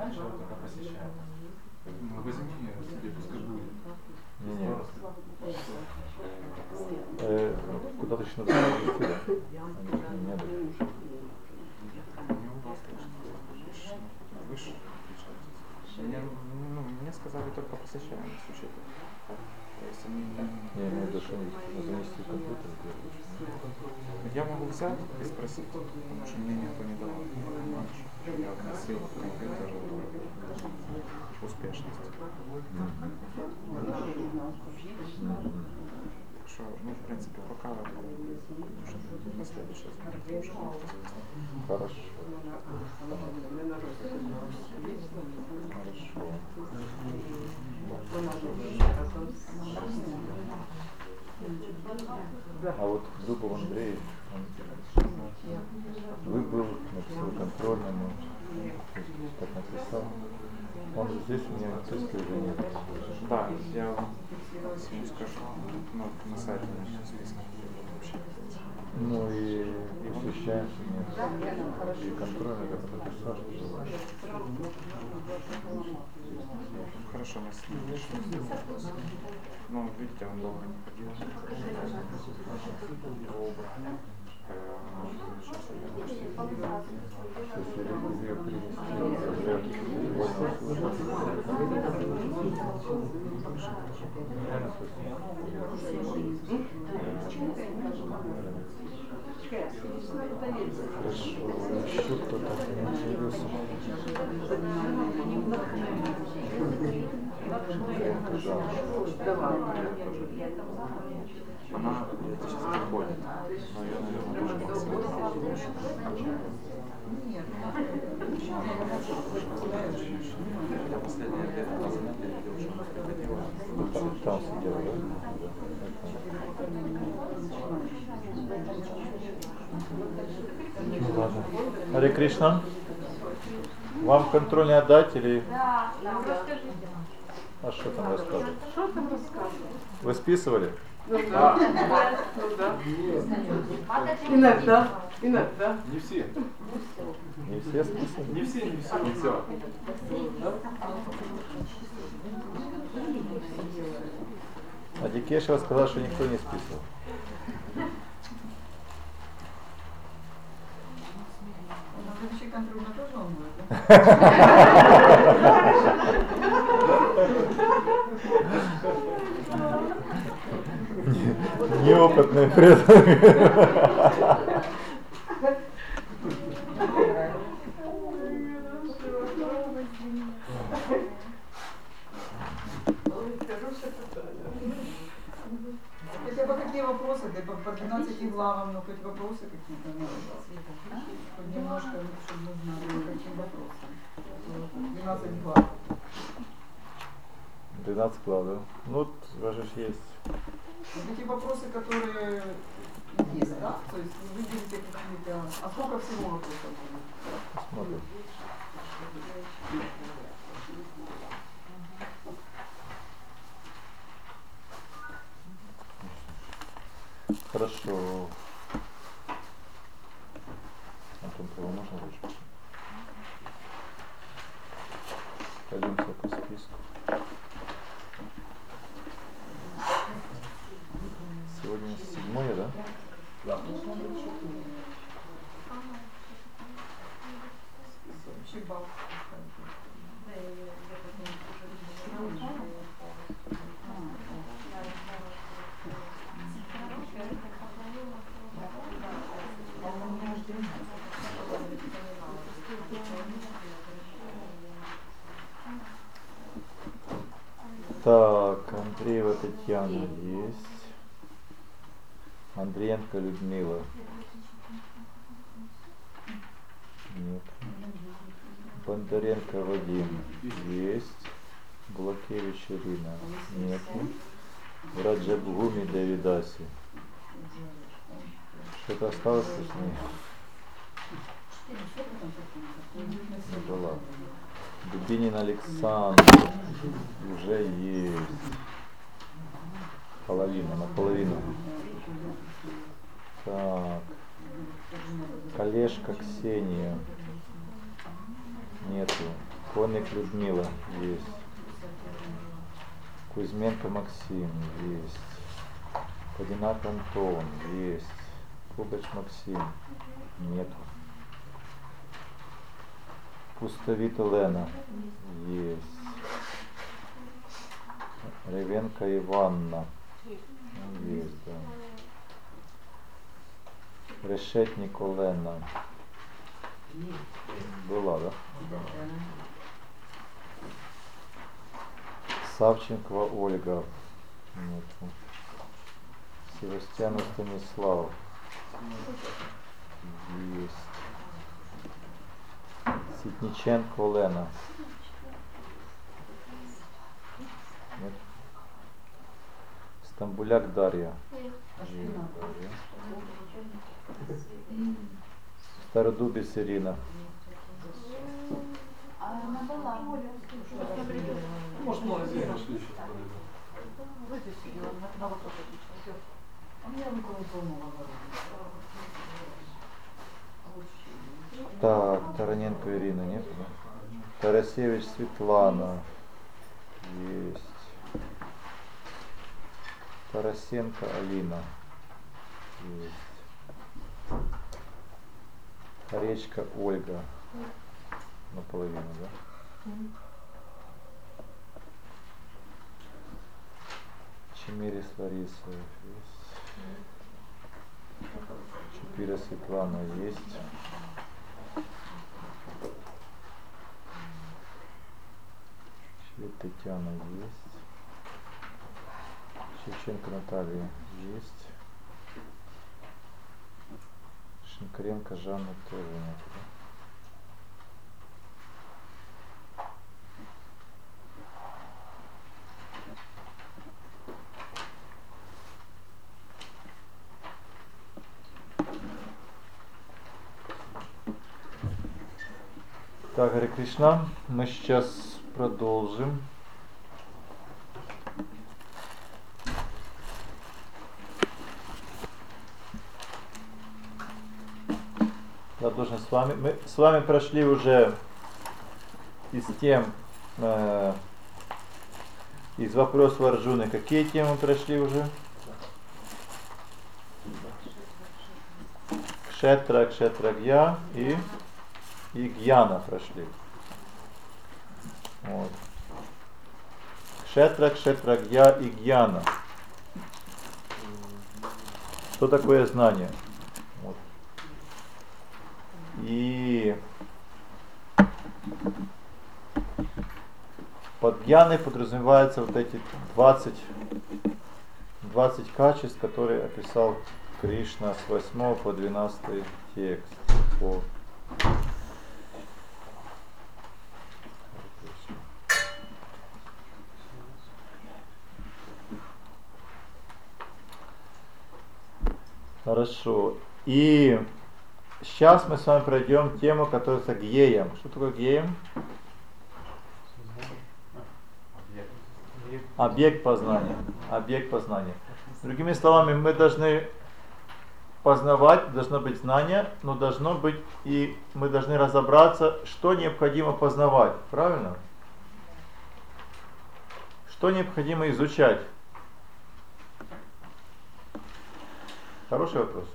Сначала только посещаем. Ну, возьми себе, пускай будет. Не. Куда-то еще надо перевести, да? Они не дали. Не у вас точно. Выше включаетесь. Мне сказали только посещаемость учителя. То есть они... Я имею в виду, что занести в компьютер сделать. Я могу взять и спросить, потому что мне никто не давал. Я вносил в компьютер успешность. Что, ну, в принципе, пока на следующее занятие уже Хорошо. А вот Зубов Андрей, он выбыл, написал контрольному, так написал. Он здесь у меня артистский уже нет. Да, я ему скажу, но на сайте на списке вообще. Ну и посещаемся нет. И контрольный как написал, что... Хорошо, мы с ним решим. Ну, видите, он долго не ходил. Его убрали. Сейчас ее принести. Хорошо, еще кто-то не появился. она сейчас приходит, но ее, наверное, тоже я последнее время на занятии видел, что она приходила. Там сидела, да? Ладно. Харе Кришна. Вам контрольный отдать или... Да, расскажите. А что там рассказывать? Что там рассказывать? Вы списывали? Ну да. Ну да. Иногда. Иногда. Не все. Не все списывали? Не все, не все. Не все. А Дикешева сказал, что никто не списывал. Следующий контроль тоже он будет, да? Неопытный преданный. Хотя бы какие вопросы, да по 12 главам, но хоть вопросы какие-то надо. Хоть немножко, чтобы мы знали, каким вопросом. 12 глав. 12 глав, да? Ну, даже есть. Вот эти вопросы, которые есть, да? То есть вы выберете какие-то... А сколько всего вопросов будет? Посмотрим. Хорошо. Антон, кого можно выше? Пойдемте по списку. Сегодня 7, да? Да. Вообще бал. Так, Андреева Татьяна есть. Андриенко Людмила. Нет. Бондаренко Вадим есть. Булакевич Ирина. Нет. Раджабгуми Давидаси. Что-то осталось с ней? Да ладно. Дубинин Александр уже есть. Половина, наполовину. Так. Колешка Ксения. Нету. Конник Людмила есть. Кузьменко Максим есть. Подинак Антон есть. Кубач Максим нет. Пустовит Лена есть. Ревенко Иванна есть, да. Решетник Олена была, да? Савченкова Ольга нету. Севастьянов Станислав есть. Ситниченко Олена нет. Стамбуляк Дарья есть, Дарья. Стародубец Ирина. Может, может, на вопрос отвечать. А мне около полного Так, Тараненко Ирина нет, да? Тарасевич Светлана есть. Тарасенко Алина есть. Речка Ольга наполовину, да? Чемерис Лариса есть. Чупира Светлана есть. Швед Татьяна есть. Шевченко Наталья есть. Шинкаренко Жанна тоже нет, да? Так, Харе Кришна, мы сейчас продолжим. Я должен с вами. Мы с вами прошли уже из тем, из вопросов Арджуны. Какие темы прошли уже? Кшетра, Кшетрагья и Гьяна прошли. Вот. Кшетра, Кшетрагья и Гьяна. Что такое знание? Вот. И под гьяной подразумеваются вот эти 20 качеств, которые описал Кришна с 8 по 12 текст. Хорошо. И сейчас мы с вами пройдем тему, которая с гьеем. Что такое гьеем? Объект познания. Объект познания. Другими словами, мы должны познавать, должно быть знание, но должно быть и мы должны разобраться, что необходимо познавать. Правильно? Что необходимо изучать? Хороший вопрос.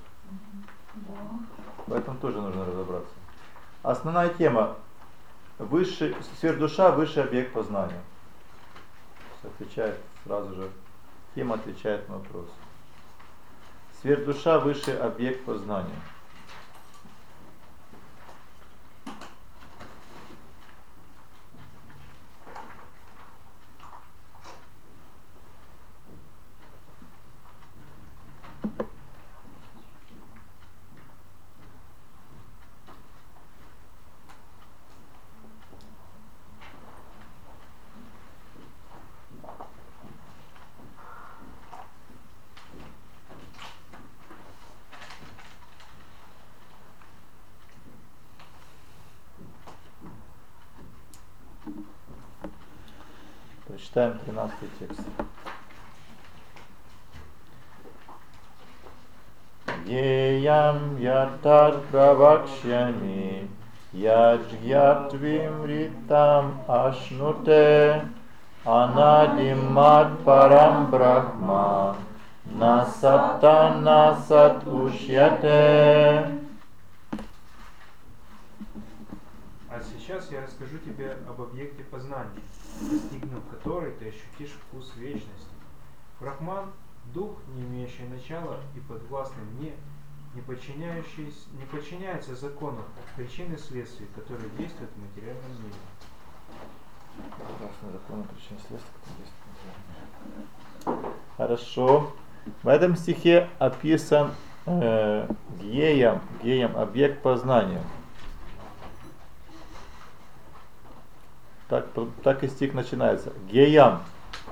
В этом тоже нужно разобраться. Основная тема. Сверхдуша – высший объект познания. Отвечает сразу же. Тема отвечает на вопрос. Сверхдуша – высший объект познания. Прочитаем 13 текст. Еям ятар правакшями Яджьятвим ритам ашнуте анадимат парам брахма насата насат ушьяте. А сейчас я расскажу тебе об объекте познания, достигнув которой ты ощутишь вкус вечности. Брахман – дух, не имеющий начала и подвластный мне, не подчиняется закону причин и следствий, которые действуют в материальном мире. Законы причин и следствий, которые действуют в материальном мире. Хорошо. В этом стихе описан геям, объект познания. Так и стих начинается. Геям.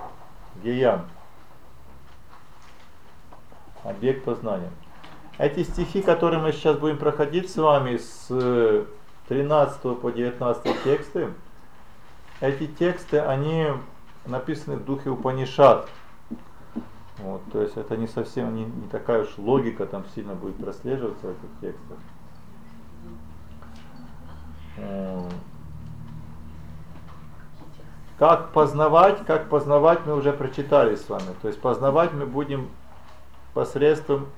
Объект познания. Эти стихи, которые мы сейчас будем проходить с вами с 13 по 19 тексты, эти тексты, они написаны в духе Упанишад. Вот, то есть это не совсем не такая уж логика там сильно будет прослеживаться в этих текстах. Как познавать мы уже прочитали с вами. То есть познавать мы будем посредством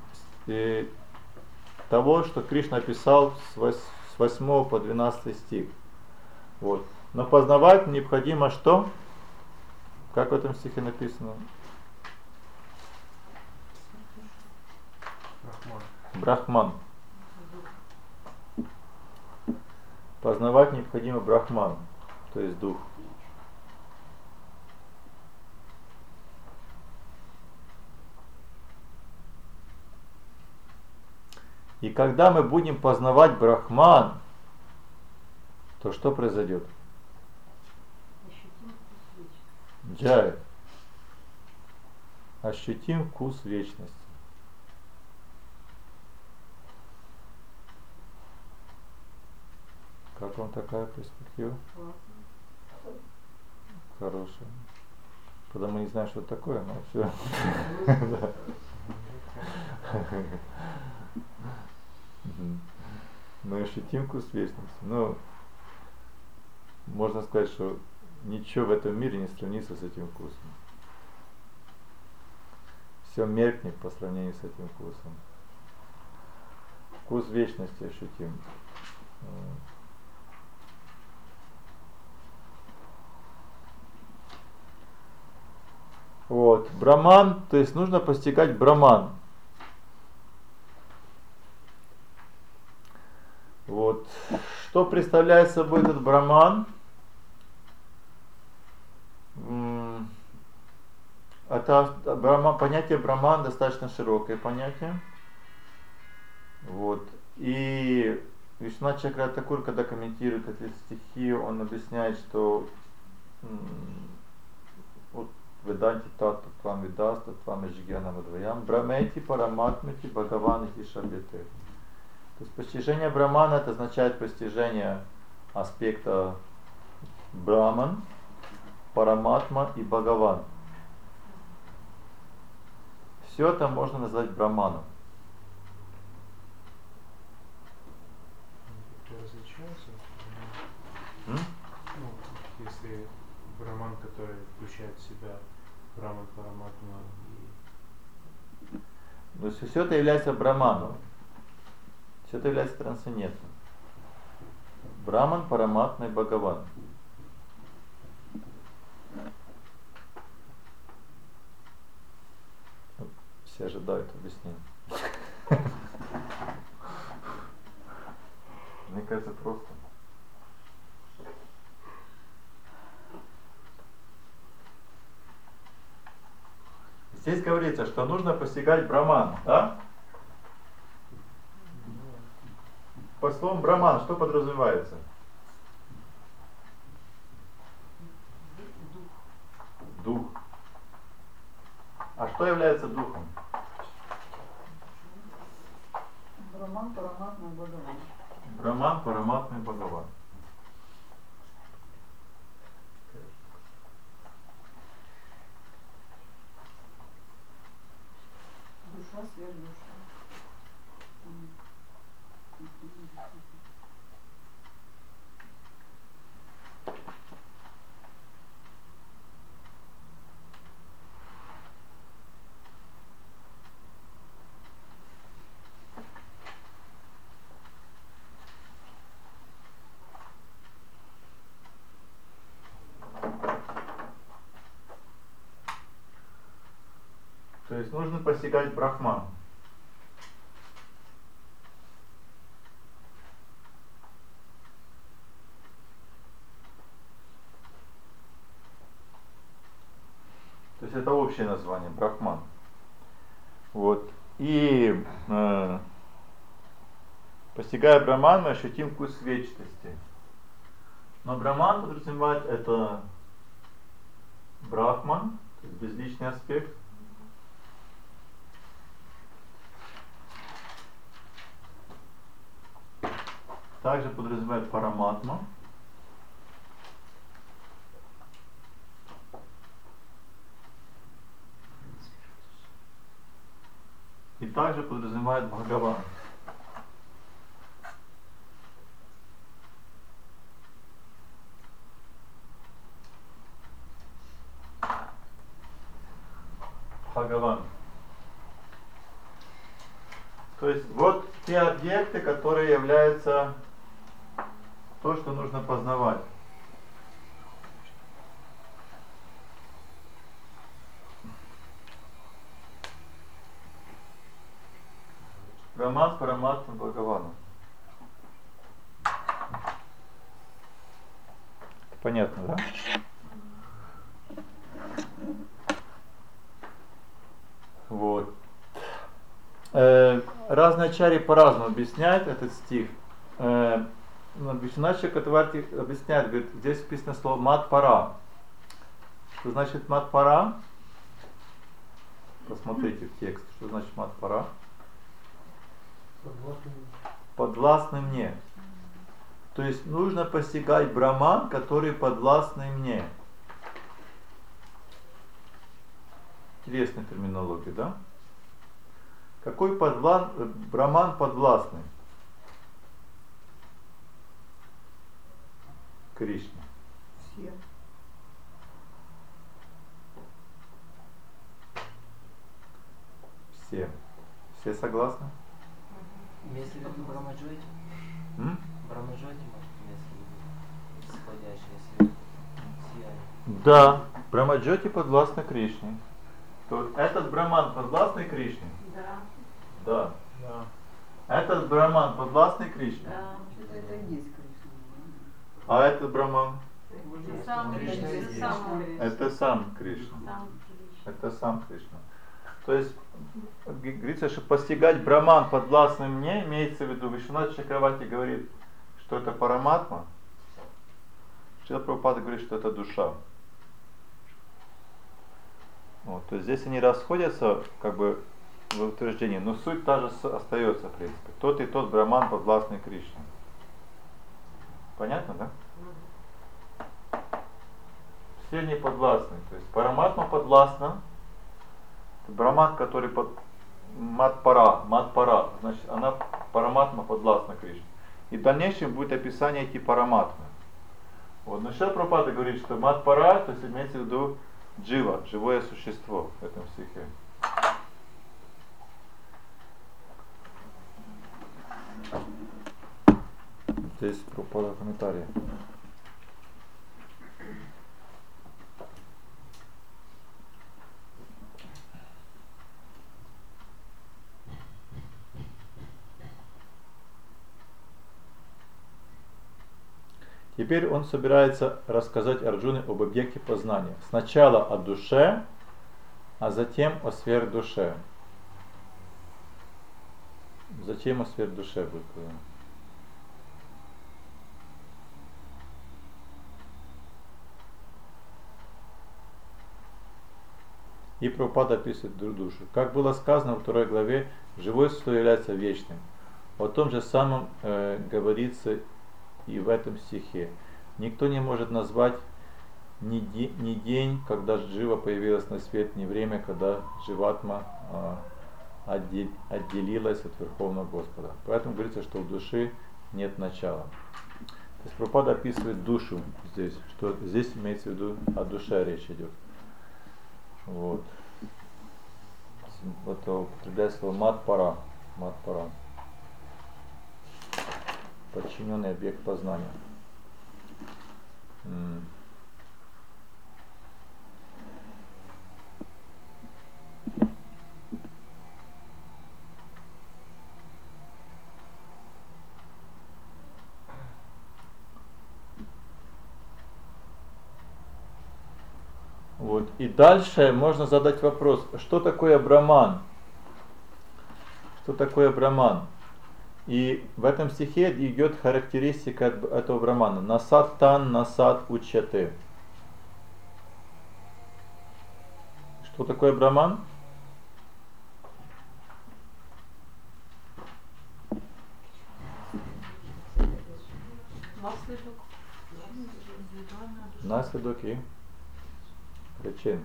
того, что Кришна описал с 8 по 12 стих. Вот. Но познавать необходимо что? Как в этом стихе написано? Брахман. Познавать необходимо Брахман, то есть дух. И когда мы будем познавать Брахман, то что произойдет? Джай. Ощутим вкус вечности. Как вам такая перспектива? Хорошая. Когда мы не знаем, что это такое, но все. Мы ощутим вкус вечности. Но можно сказать, что ничего в этом мире не сравнится с этим вкусом. Все меркнет по сравнению с этим вкусом. Вкус вечности ощутим. Вот. Браман, то есть нужно постигать Браман. Вот. Что представляет собой этот Браман? Понятие Браман достаточно широкое понятие. Вот. И Вишванат Чакраварти Такур, когда комментирует эти стихи, он объясняет, что вот Веданти Татта Твам Видаста Твам Эджигьяна Мадваям Брамети Параматмити Бхагаванити Шабьяте. То есть постижение Брамана это означает постижение аспекта Браман, Параматма и Бхагаван. Все это можно назвать Браманом. Различаются? Если Браман, который включает в себя Браман, Параматма и... То есть все это является Браманом. Все это является трансцендентным. Браман, Параматма и Бхагаван. Все ожидают объяснения. Мне кажется, просто. Здесь говорится, что нужно постигать Браман, да? По словам Браман, что подразумевается? Дух. А что является духом? Браман, Параматма и Бхагаван. Браман, Параматма и Бхагаван. Душа, свет, душа. есть нужно постигать Брахман. То есть это общее название, Брахман. Вот. И постигая Брахман, мы ощутим вкус вечности. Но Брахман подразумевает это Брахман, то есть безличный аспект. Также подразумевает Параматма. И также подразумевает Бхагаван. Бхагаван. То есть вот те объекты, которые являются то, что нужно познавать. Брахман, Параматма, Бхагавана. Понятно, да? Вот. Разные ачарьи по-разному объясняют этот стих. Вишванат Чакраварти объясняет, говорит, здесь вписано слово мат-пара. Что значит мат-пара? Посмотрите в текст, что значит мат-пара. Подвластный мне. То есть нужно постигать Брахман, который подвластный мне. Интересная терминология, да? Какой Брахман подвластный? Кришне. Все. Все. Все согласны? Если в виду Брамаджоти, Брамаджоти может имеется в виду исходящее, если сияние. Да, Брамаджоти подвластны Кришне. То этот Брахман подвластный Кришне? Да. Да. Да. Этот Брахман подвластный Кришне? Да. Это и есть Кришна. А этот Брахман? Сам Кришна Кришна, есть. сам. Это сам Кришна. Сам Кришна. Это сам Кришна. То есть говорится, что постигать Брахман подвластный мне, имеется в виду, Вишванат Чакраварти говорит, что это Параматма. Шрила Прабхупада говорит, что это душа. Вот, то есть здесь они расходятся как бы в утверждении, но суть та же остается, в принципе. Тот и тот Брахман подвластный Кришне. Понятно, да? Все не подвластны. То есть Параматма подвластна. Брахман, который под Мат-пара, значит, она Параматма подвластна Кришне. И в дальнейшем будет описание эти Параматмы. Вот. Но Шрила Прабхупада говорит, что Мат-пара, то есть имеется в виду джива, живое существо в этом стихе. Здесь Прабхупада комментарий. Теперь он собирается рассказать Арджуне об объекте познания. Сначала о душе, а затем о сверхдуше. Зачем о сверхдуше будет говорено? И Прабхупада описывает душу. Как было сказано во второй главе, живое существо является вечным. О том же самом говорится и в этом стихе. Никто не может назвать ни день, когда джива появилась на свет, ни время, когда дживатма отделилась от Верховного Господа. Поэтому говорится, что в душе нет начала. То есть Прабхупада описывает душу здесь, что здесь имеется в виду о душе речь идет. Вот. Вот употребляет слово мат-пара. Мат-пара. Подчиненный объект познания. Вот. И дальше можно задать вопрос, что такое Браман? Что такое Браман? И в этом стихе идет характеристика этого Брамана. Насад тан насад учате. Что такое Браман? Наследок. Наследок и причин.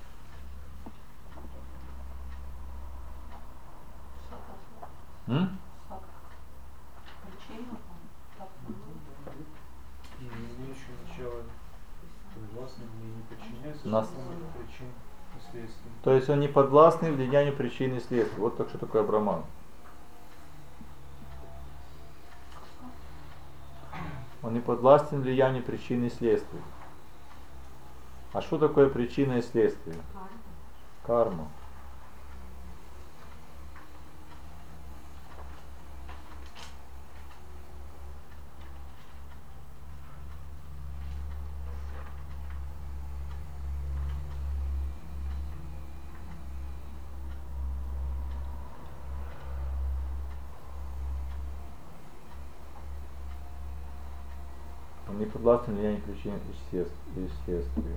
М? Причина. Не имеющий начала подвластным мне не подчиняется, Нас- причин и следствий. То есть он не подвластный влиянию причин и следствий. Вот так что такое Браман. Он не подвластен влиянию причин и следствий. А что такое причина и следствие? Карма. Он не подвластен влиянию причин и следствий.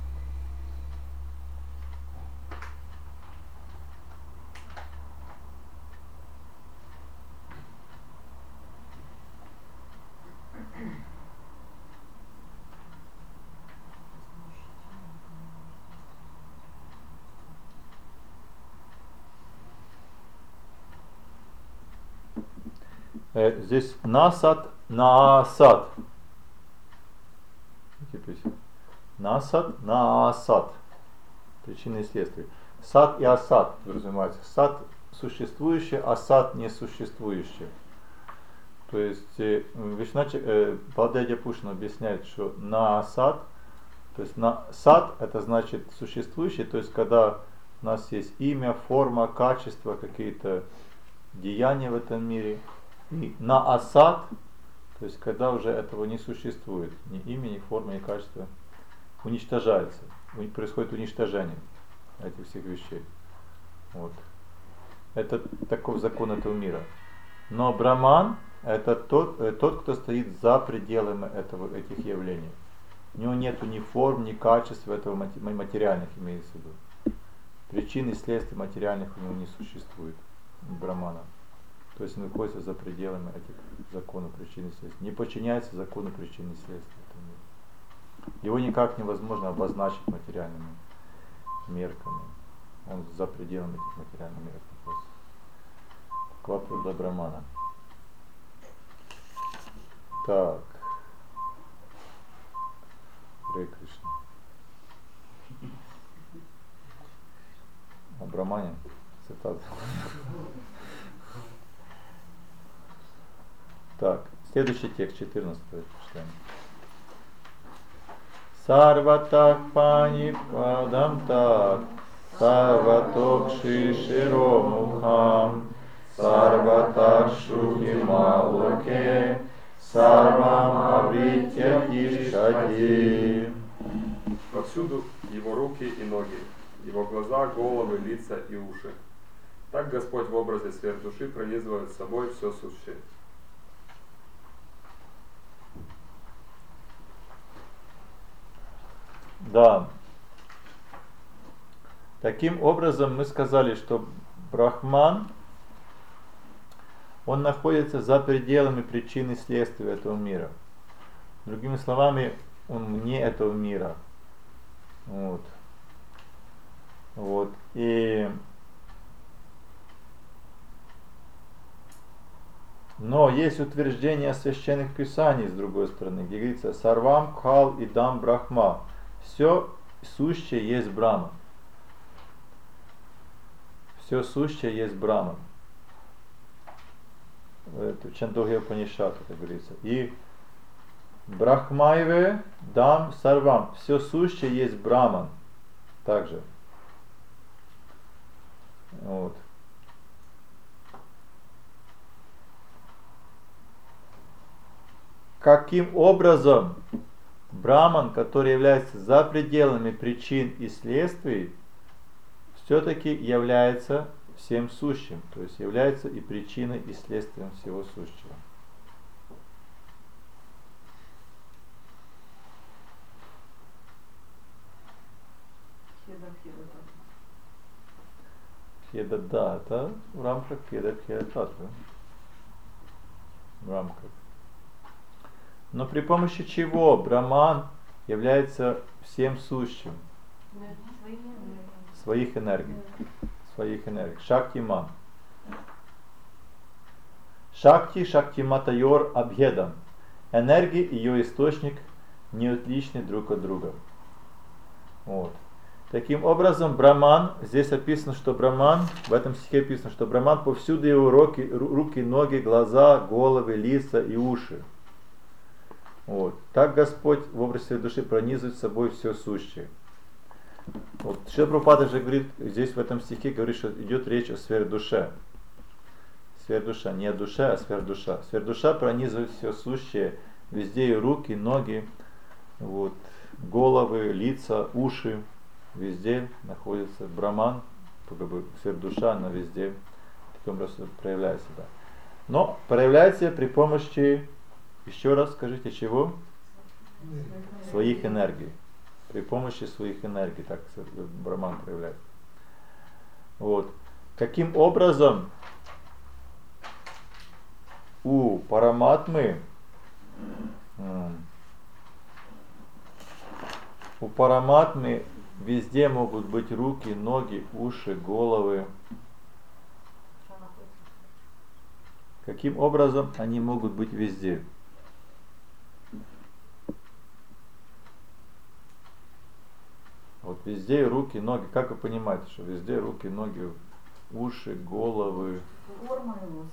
Здесь насад, наасад. Насад, наасад. Причины и следствия. Сад и асад подразумевается. Сад существующий, асад несуществующий. То есть Балдея Пушин объясняет, что наасад, то есть сад это значит существующий, то есть когда у нас есть имя, форма, качество, какие-то деяния в этом мире. И наасад, то есть когда уже этого не существует, ни имя, ни форма, ни качество, уничтожается, происходит уничтожение этих всех вещей. Вот. Это такой закон этого мира. Но Браман это тот, кто стоит за пределами этих явлений. У него нет ни форм, ни качеств этого материальных, имеется в виду. Причин и следствий материальных у него не существует, Брамана. То есть он находится за пределами этих законов причин и следствий. Не подчиняется закону причин и следствий. Его никак невозможно обозначить материальными мерками. Он за пределами этих материальных мерок находится. К вопросу до Брамана. Так. Харе Кришна. О Брамане цитата. Так, следующий текст, 14 читаем. Сарватак пани падам так, сарватокши широмухам, сарватак шухи малоке, сарвам авритя ишади. Повсюду его руки и ноги, его глаза, головы, лица и уши. Так Господь в образе сверхдуши пронизывает собой все сущее. Да. Таким образом мы сказали, что Брахман, он находится за пределами причин и следствий этого мира. Другими словами, он вне этого мира. Вот. Но есть утверждение священных писаний, с другой стороны, где говорится «Сарвам кхал идам брахма». Все сущее есть Брахман. Все сущее есть Брахман. Это Чандогья Упанишад, это говорится. И Брахмайве дам сарвам. Все сущее есть Брахман. Также. Вот. Каким образом Браман, который является за пределами причин и следствий, все-таки является всем сущим, то есть является и причиной, и следствием всего сущего. Хеда, да, это в рамках Хеда Татвы. В рамках. Но при помощи чего Браман является всем сущим? Своих энергий. Своих энергий. Шакти-ман. Шакти, Шактиматайор Абхедам. Энергия и ее источник не отличны друг от друга. Вот. Таким образом, Браман, здесь описано, что Браман, в этом стихе описано, что Браман повсюду его руки, ноги, глаза, головы, лица и уши. Вот. Так Господь в образе своей души пронизывает собой все сущее. Вот. Шрила Прабхупада же говорит, здесь в этом стихе говорит, что идет речь о сверхдуше. Сверхдуша, не о душе, а сверхдуша. Сверхдуша пронизывает все сущее, везде и руки, ноги, вот, головы, лица, уши. Везде находится Браман, как бы сверхдуша, она везде таким образом проявляет себя. Но проявляет себя при помощи, еще раз скажите, чего? Своих энергий. При помощи своих энергий так Браман проявляет. Вот. Каким образом у Параматмы везде могут быть руки, ноги, уши, головы. Каким образом они могут быть везде? Вот везде руки, ноги. Как вы понимаете, что везде руки, ноги, уши, головы? Форма его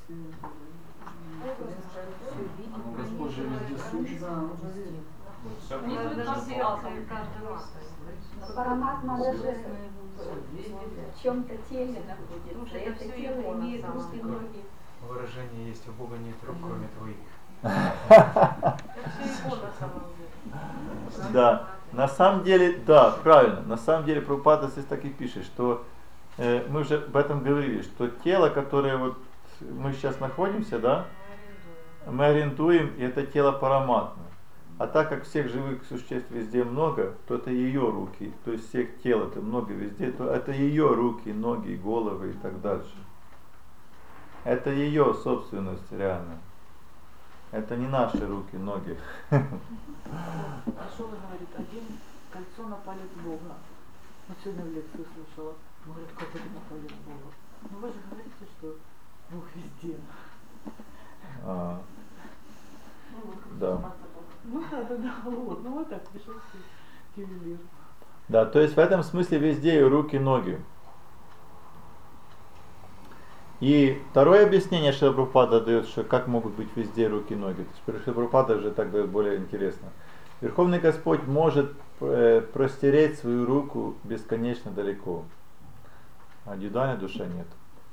Господь же везде сущ. Параматма даже в чем-то теле находится. Это тело имеет руки, ноги. Выражение есть: у Бога нет рук, кроме твоих. Да, на самом деле, да, правильно. На самом деле Прабхупада здесь так и пишет, что мы уже об этом говорили, что тело, которое вот мы сейчас находимся, да, мы ориентуем, и это тело Параматмы. А так как всех живых существ везде много, то это ее руки, то есть всех тел это много везде, то это ее руки, ноги, головы и так дальше. Это ее собственность реально. Это не наши руки, ноги. А что вы говорите? Один кольцо на палец Бога. Вот сегодня в лекции слушала. Он говорит, как это на палец Бога? Ну вы же говорите, что Бог везде. Да. Ну да, вот, ну вот так, пришел ювелир. Да, то есть в этом смысле везде и руки, ноги. И второе объяснение Шрила Прабхупада дает, что как могут быть везде руки и ноги. Шрила Прабхупада уже так дает более интересно. Верховный Господь может простереть свою руку бесконечно далеко, а дьюдане душе нет.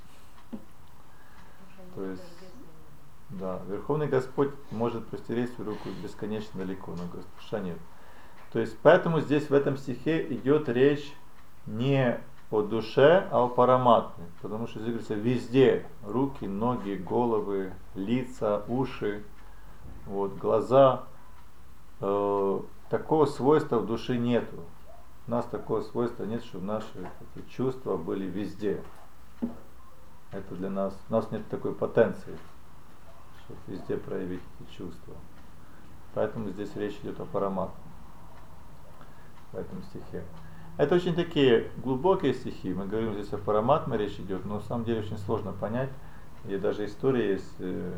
То есть, да, Верховный Господь может простереть свою руку бесконечно далеко, но душа нет. То есть, поэтому здесь в этом стихе идет речь не о душе, а о Параматме. Потому что здесь говорится везде руки, ноги, головы, лица, уши, вот, глаза. Такого свойства в душе нету. У нас такого свойства нет, чтобы наши эти чувства были везде. Это для нас, у нас нет такой потенции, чтобы везде проявить эти чувства. Поэтому здесь речь идет о Параматме в этом стихе. Это очень такие глубокие стихи. Мы говорим здесь о Параматме, речь идет, но на самом деле очень сложно понять. И даже история есть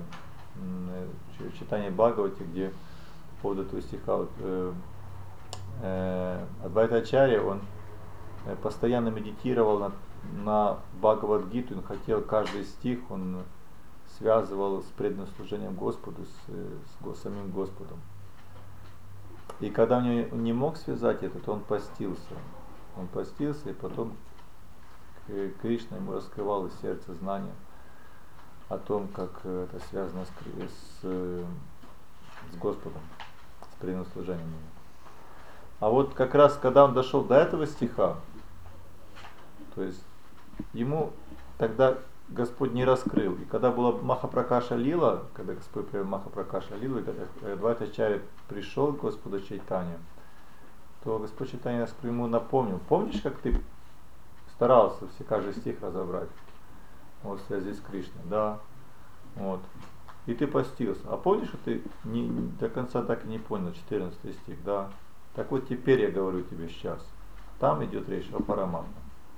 в читании Бхагавати, где по поводу этого стиха вот, Адвайта Ачарья, он постоянно медитировал на Бхагавад-гиту, он хотел каждый стих, он связывал с преданным служением Господу, с самим Господом. И когда он не мог связать это, то он постился. Он постился, и потом Кришна ему раскрывал из сердца знания о том, как это связано с Господом, с преданным служением ему. А вот как раз, когда он дошел до этого стиха, то есть ему тогда Господь не раскрыл. И когда была Махапракаша Лила, когда Господь привел Махапракаша Лилу, и когда Адвайтачарья пришел к Господу Чайтанью, то Господь Чайтанья ему напомнил: помнишь, как ты старался все каждый стих разобрать? Вот в связи с Кришной, да. Вот. И ты постился. А помнишь, что ты до конца так и не понял 14 стих, да? Так вот теперь я говорю тебе сейчас. Там идет речь о Параматме.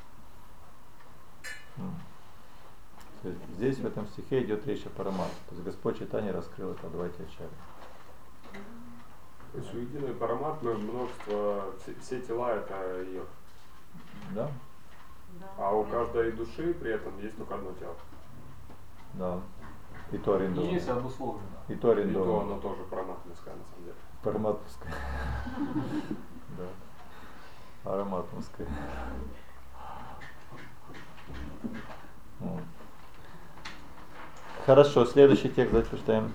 Здесь в этом стихе идет речь о Параматме. То есть Господь Чайтанья раскрыл это Адвайтачарья. То есть у единой Параматмы множество, все тела это ее. Да? А у каждой души при этом есть только одно тело. Да. И то арендовано. Есть обусловлено. И то И то арендовано. оно тоже параматмовское на самом деле. Параматмовское. Да. Параматмовское. Вот. Хорошо, следующий текст давайте прочитаем.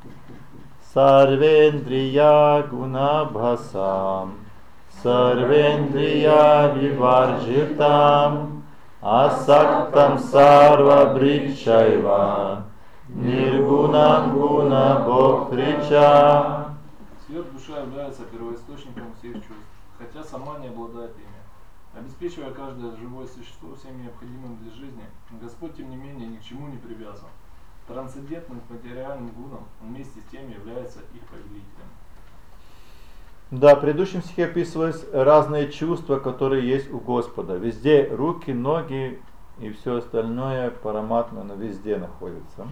Сарвендрия гунабхасам, сарвендрия виварджитам, асактам сарва брикшайва, ниргунам гуна бхоктрича. Свет душа является первоисточником всех чувств, хотя сама не обладает ими. Обеспечивая каждое живое существо всем необходимым для жизни, Господь, тем не менее, ни к чему не привязан. Трансцендентным к материальным гунам, он вместе с тем является их повелителем. Да, в предыдущем стихе описывались разные чувства, которые есть у Господа. Везде руки, ноги и все остальное Параматма, но везде находится.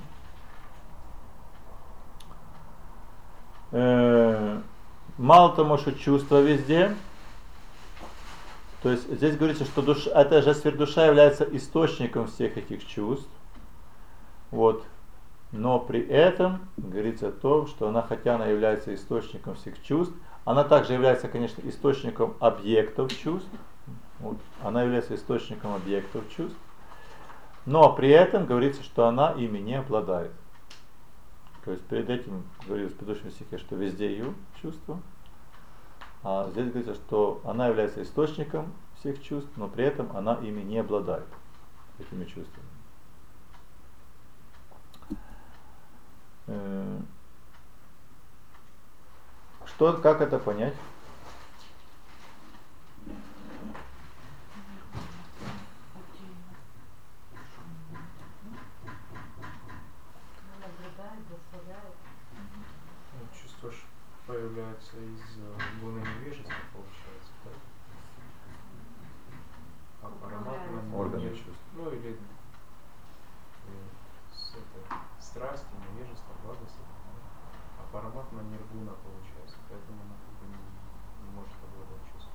Мало того, что чувства везде, то есть здесь говорится, что душа, эта же сверхдуша является источником всех этих чувств. Вот. Но при этом говорится о том, что она, хотя она является источником всех чувств, она также является, конечно, источником объектов чувств. Вот. Она является источником объектов чувств. Но при этом говорится, что она ими не обладает. То есть перед этим говорилось в предыдущем стихе, что везде ее чувства. А здесь говорится, что она является источником всех чувств, но при этом она ими не обладает, этими чувствами. Что, как это понять? Чувство появляется из гуна невежества, получается, да? А Параматма Органы не- чувств. Ну или страсти, невежество, благость. А Параматма ниргуна получается, поэтому она как бы не может обладать чувством.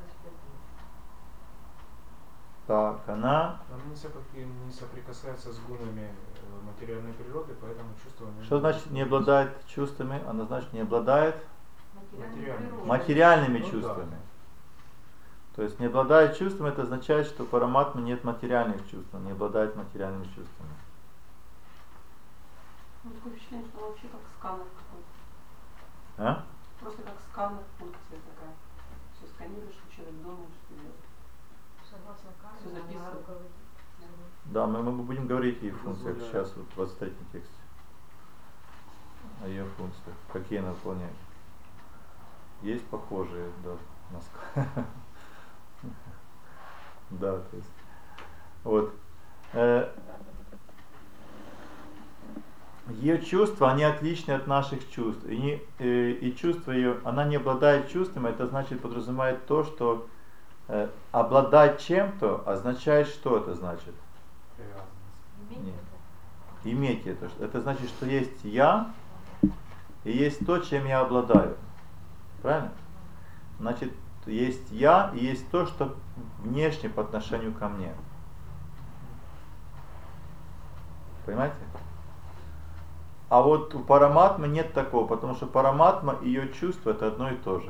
Так, она... Она не соприкасается с гунами материальной природы, поэтому чувство... Что значит не обладает чувствами? Она значит не обладает Материальными. материальными Ну, чувствами. да. То есть не обладает чувствами, это означает, что у Параматмы нет материальных чувств, он не обладает материальными чувствами. Ну, такое впечатление, что вообще как сканер какой-то. А? Просто как сканер, функция такая. Все сканируешь, что человек думает, что делает. Согласно Всё Карме, она записывает. руководит. Да, мы будем говорить о ее функциях Позволяет. сейчас, вот в 23 тексте. О ее функциях, какие она выполняет. Есть похожие, да, на да, то есть. Вот. Ее чувства, они отличны от наших чувств. И чувство ее, она не обладает чувствами, это значит, подразумевает то, что обладать чем-то означает, что это значит? Нет. Иметь это. Это значит, что есть я и есть то, чем я обладаю. Правильно? Значит, есть я и есть то, что внешне по отношению ко мне. Понимаете? А вот у Параматмы нет такого, потому что Параматма и ее чувство это одно и то же.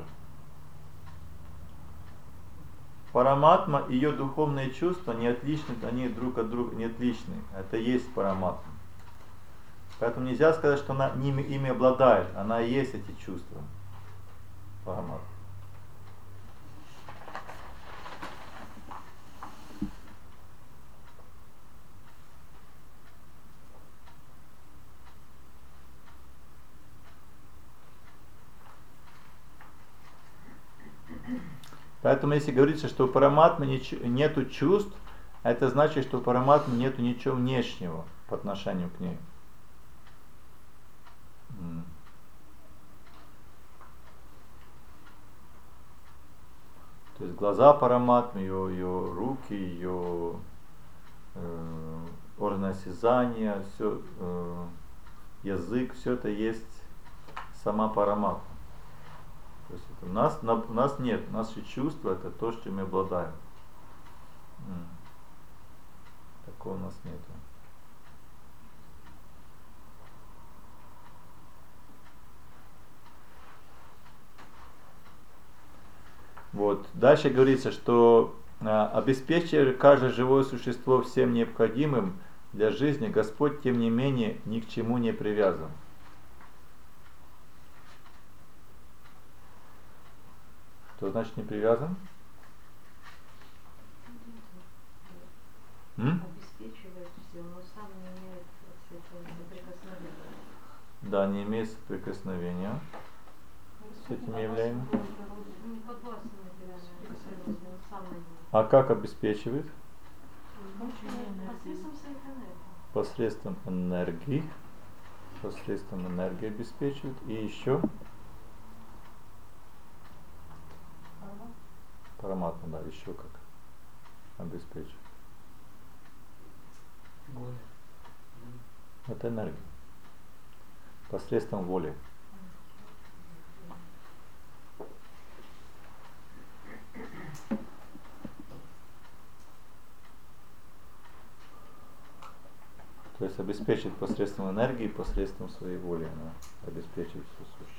Параматма и ее духовные чувства не отличны, они друг от друга не отличны. Это и есть Параматма. Поэтому нельзя сказать, что она ими обладает. Она и есть эти чувства. Параматма. Поэтому если говорится, что у Параматмы нету чувств, это значит, что у Параматмы нету ничего внешнего по отношению к ней. То есть глаза Параматмы, ее руки, ее органы осязания, все, язык, все это есть сама Параматма. То есть это у нас нет, наши чувства это то, с чем мы обладаем. Такого у нас нет. Вот. Дальше говорится, что обеспечивая каждое живое существо всем необходимым для жизни, Господь, тем не менее, ни к чему не привязан. Что значит не привязан? Обеспечивает все, но сам не имеет соприкосновения. Да, не имеет соприкосновения с этими явлениями. Не подвластен материальному, сам на него. А как обеспечивает? Посредством своих энергий. Посредством энергии. Посредством энергии обеспечивает. И еще? Параматма, да, еще как обеспечивает. Воля. Это энергия. Посредством воли. То есть обеспечит посредством энергии, посредством своей воли. Она обеспечивает все сущее.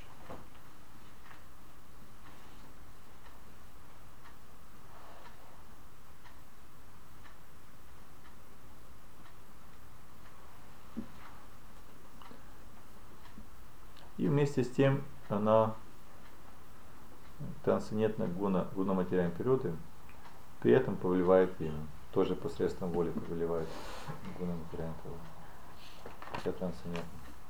И вместе с тем она трансцендентная гуна материальной природы, при этом повелевает ими. Тоже посредством воли повелевает гуна материальной природы. Вся трансцендентная.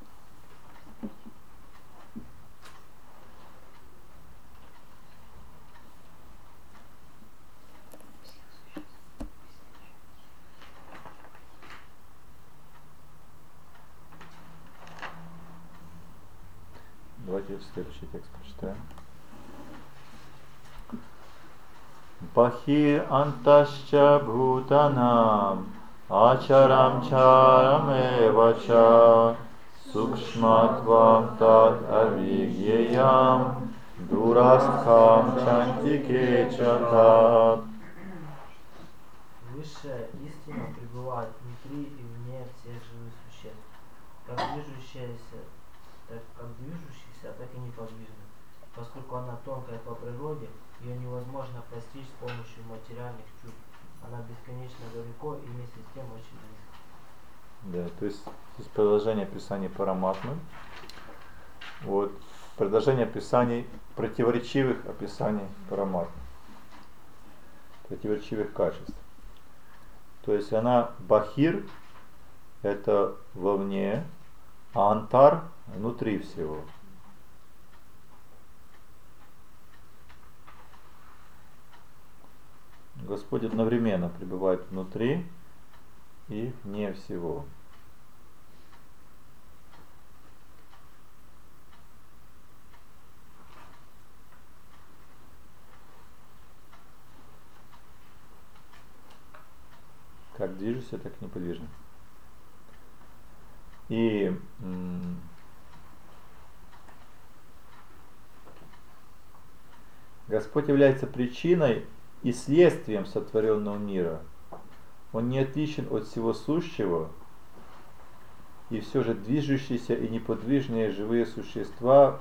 Давайте следующий текст прочитаем. Бахир антасча бхутанам ачарам чарам эвача сукшматвам тад авигьеям дурастхам чантике чатат. Высшая истина пребывает внутри и вне всех живых существ, как движущихся, так и неподвижных. Поскольку она тонкая по природе, ее невозможно постичь с помощью материальных чувств. Она бесконечно далеко и вместе с тем очень близко. Да, то есть здесь продолжение описания Параматмы. Вот, продолжение описаний, противоречивых описаний Параматмы. Противоречивых качеств. То есть она бахир, это вовне, а антар внутри всего. Господь одновременно пребывает внутри и вне всего. Как движешься, так и неподвижно. И Господь является причиной и следствием сотворенного мира. Он не отличен от всего сущего, и все же движущиеся и неподвижные живые существа,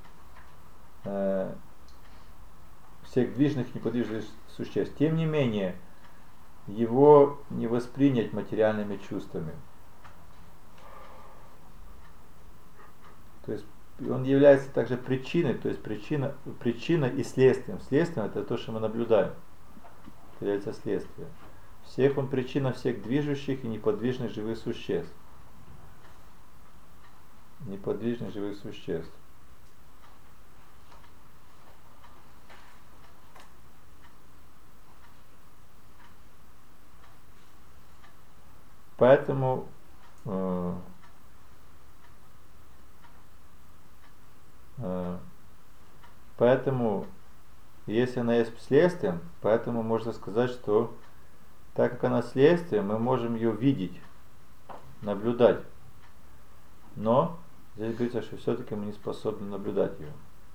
всех движных и неподвижных существ, тем не менее, его не воспринять материальными чувствами. То есть он является также причиной, то есть причина и следствием. Следствием это то, что мы наблюдаем. Это является следствием. Всех он причина всех движущих и неподвижных живых существ. Неподвижных живых существ. Поэтому если она есть следствием, поэтому можно сказать, что так как она следствие, мы можем ее видеть, наблюдать. Но здесь говорится, что все-таки мы не способны наблюдать ее.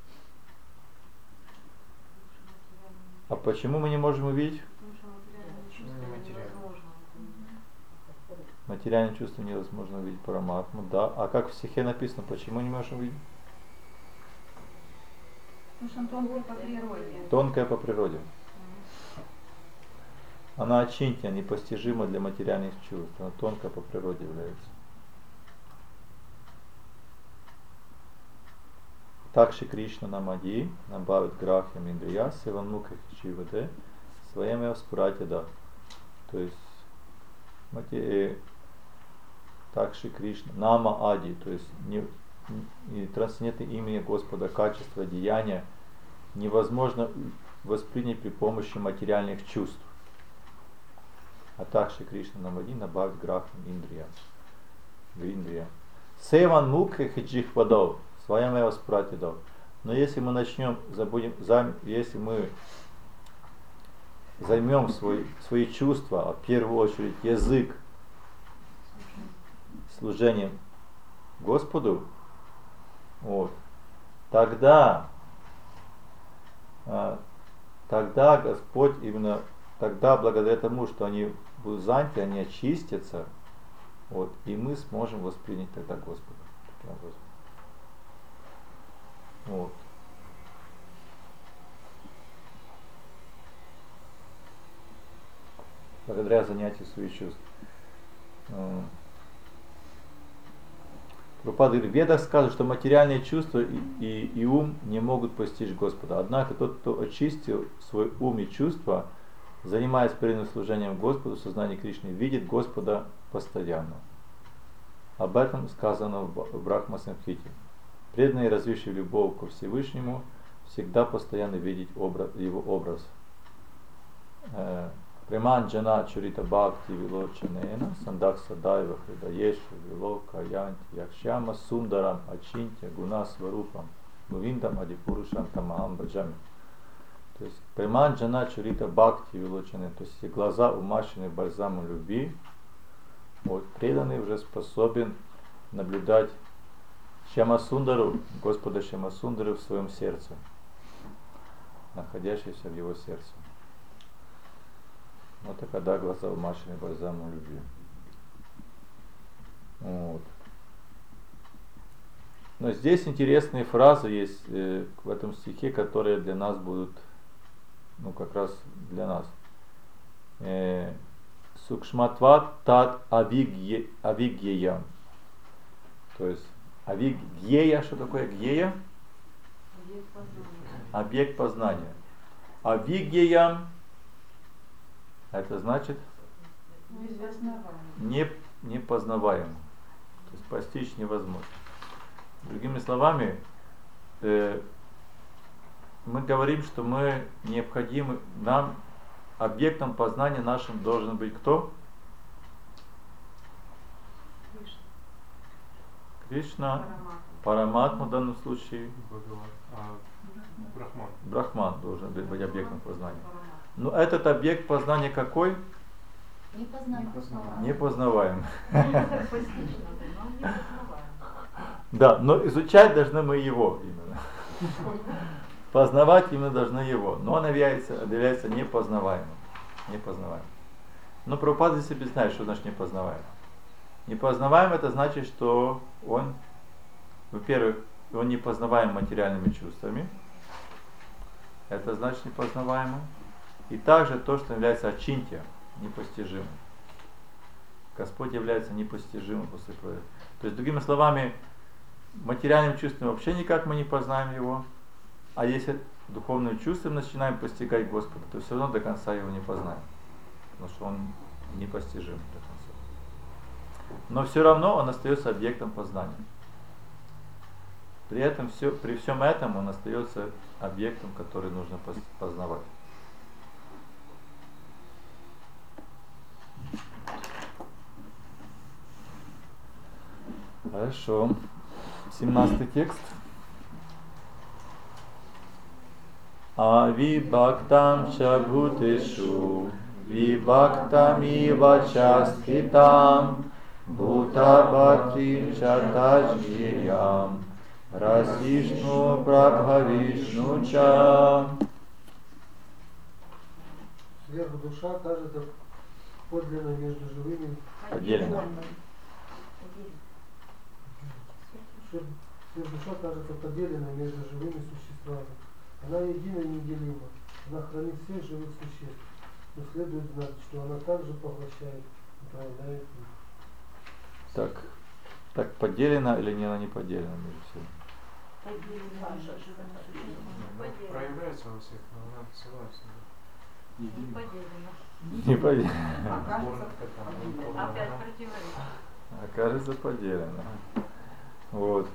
А почему мы не можем увидеть? Материальное чувство невозможно увидеть параматму, да. А как в стихе написано, почему не можем увидеть? Потому что он тонкий по природе. Тонкая по природе. Она ачинтия, непостижима для материальных чувств. Она тонкая по природе является. Так Шри Кришна Намади, Набавит Грахьям Индрия, Севанмукха Чиваде, Своями Аспуратида. То есть так Шри Кришна, Нама Ади, то есть трансцендентное имя Господа, качество, деяния невозможно воспринять при помощи материальных чувств. А так Шри Кришна Намади Набавит Грахьям Индрия. Севан Мукха Хиджихвадов. Своями Аспуратида. Но если мы начнем, если мы займем свои чувства, а в первую очередь язык, служением Господу, вот, тогда Господь именно тогда, благодаря тому, что они будут заняты, они очистятся, вот, и мы сможем воспринять тогда Господа. Таким образом. Вот. Благодаря занятию своих чувств. Прабхупада говорит, в Ведах сказано, что материальные чувства и ум не могут постичь Господа. Однако тот, кто очистил свой ум и чувства, занимаясь преданным служением Господу, в сознании Кришны, видит Господа постоянно. Об этом сказано в Брахма-самхите. Преданные, развившие любовь ко Всевышнему, всегда постоянно видеть его образ. Приманджана чурита бхакти вилочанена, сандак садайва хридаешу вилока янти якшяма сундарам ачинтя гуна сварупам мувиндам адипурушам тамахам баджами. То есть приманджана чурита бхакти вилочанена, то есть глаза умащены бальзамом любви, вот, преданный уже способен наблюдать Шьямасундару, Господа Шьямасундару в своем сердце, находящийся в его сердце. Вот и когда глаза умащены бальзамом любви. Вот. Но здесь интересные фразы есть в этом стихе, которые для нас будут, ну как раз для нас. Сукшматват тат авигьеям. То есть авигьея, что такое гьея? Объект познания. Авигьеям, это значит непознаваемо. То есть постичь невозможно. Другими словами, мы говорим, что мы необходимы, нам объектом познания нашим должен быть кто? Кришна, Параматма в данном случае. Брахман должен быть объектом познания. Но этот объект познания какой? Непознаваемый. Да, но изучать должны мы его именно. Познавать именно должны его. Но он является непознаваемым. Но Прабхупада здесь объясняет, что значит непознаваемым. Непознаваемым это значит, что он, во-первых, он непознаваем материальными чувствами. Это значит непознаваемым. И также то, что является ачинтия, непостижимым. Господь является непостижимым после проявления. То есть, другими словами, материальным чувством вообще никак мы не познаем его. А если духовным чувством начинаем постигать Господа, то все равно до конца его не познаем. Потому что он непостижим до конца. Но все равно он остается объектом познания. При всем этом он остается объектом, который нужно познавать. Хорошо. 17 текст. Авибхактам чабхутешу вибхактамива частхитам бхутабхактим чатачгиям расишну прабхавишну ча. Сверхдуша кажется подлинно между живыми. Поделено. Сверхдуша кажется поделенной между живыми существами. Она едина и неделима. Она хранит всех живых существ. Но следует знать, что она также поглощает, управляет их. Так поделена или не, она не поделена между всеми? Проявляется во всех, но она ссылается. Не поделена. Опять противоречие. Окажется поделена. Вот.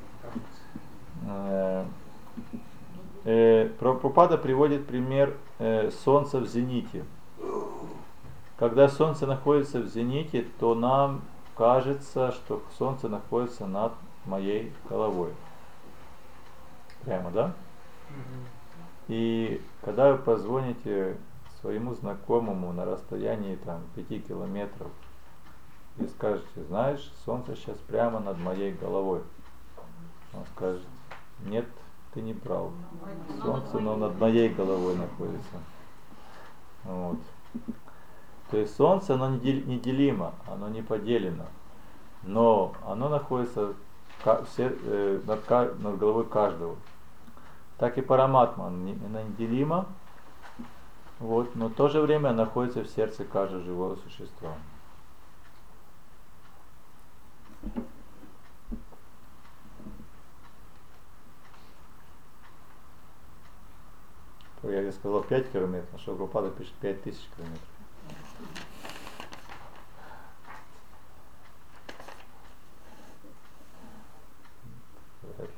Прабхупада приводит пример Солнца в зените. Когда Солнце находится в зените, то нам кажется, что Солнце находится над моей головой. Прямо, да? И когда вы позвоните своему знакомому на расстоянии 5 километров и скажете: знаешь, Солнце сейчас прямо над моей головой. Он скажет: нет, ты не прав. Солнце, но над моей головой находится. Вот. То есть Солнце, оно неделимо, оно не поделено. Но оно находится над головой каждого. Так и Параматма, она неделима, вот, но в то же время находится в сердце каждого живого существа. Я сказал 5 километров, что Прабхупада пишет 5000 километров. Фотографии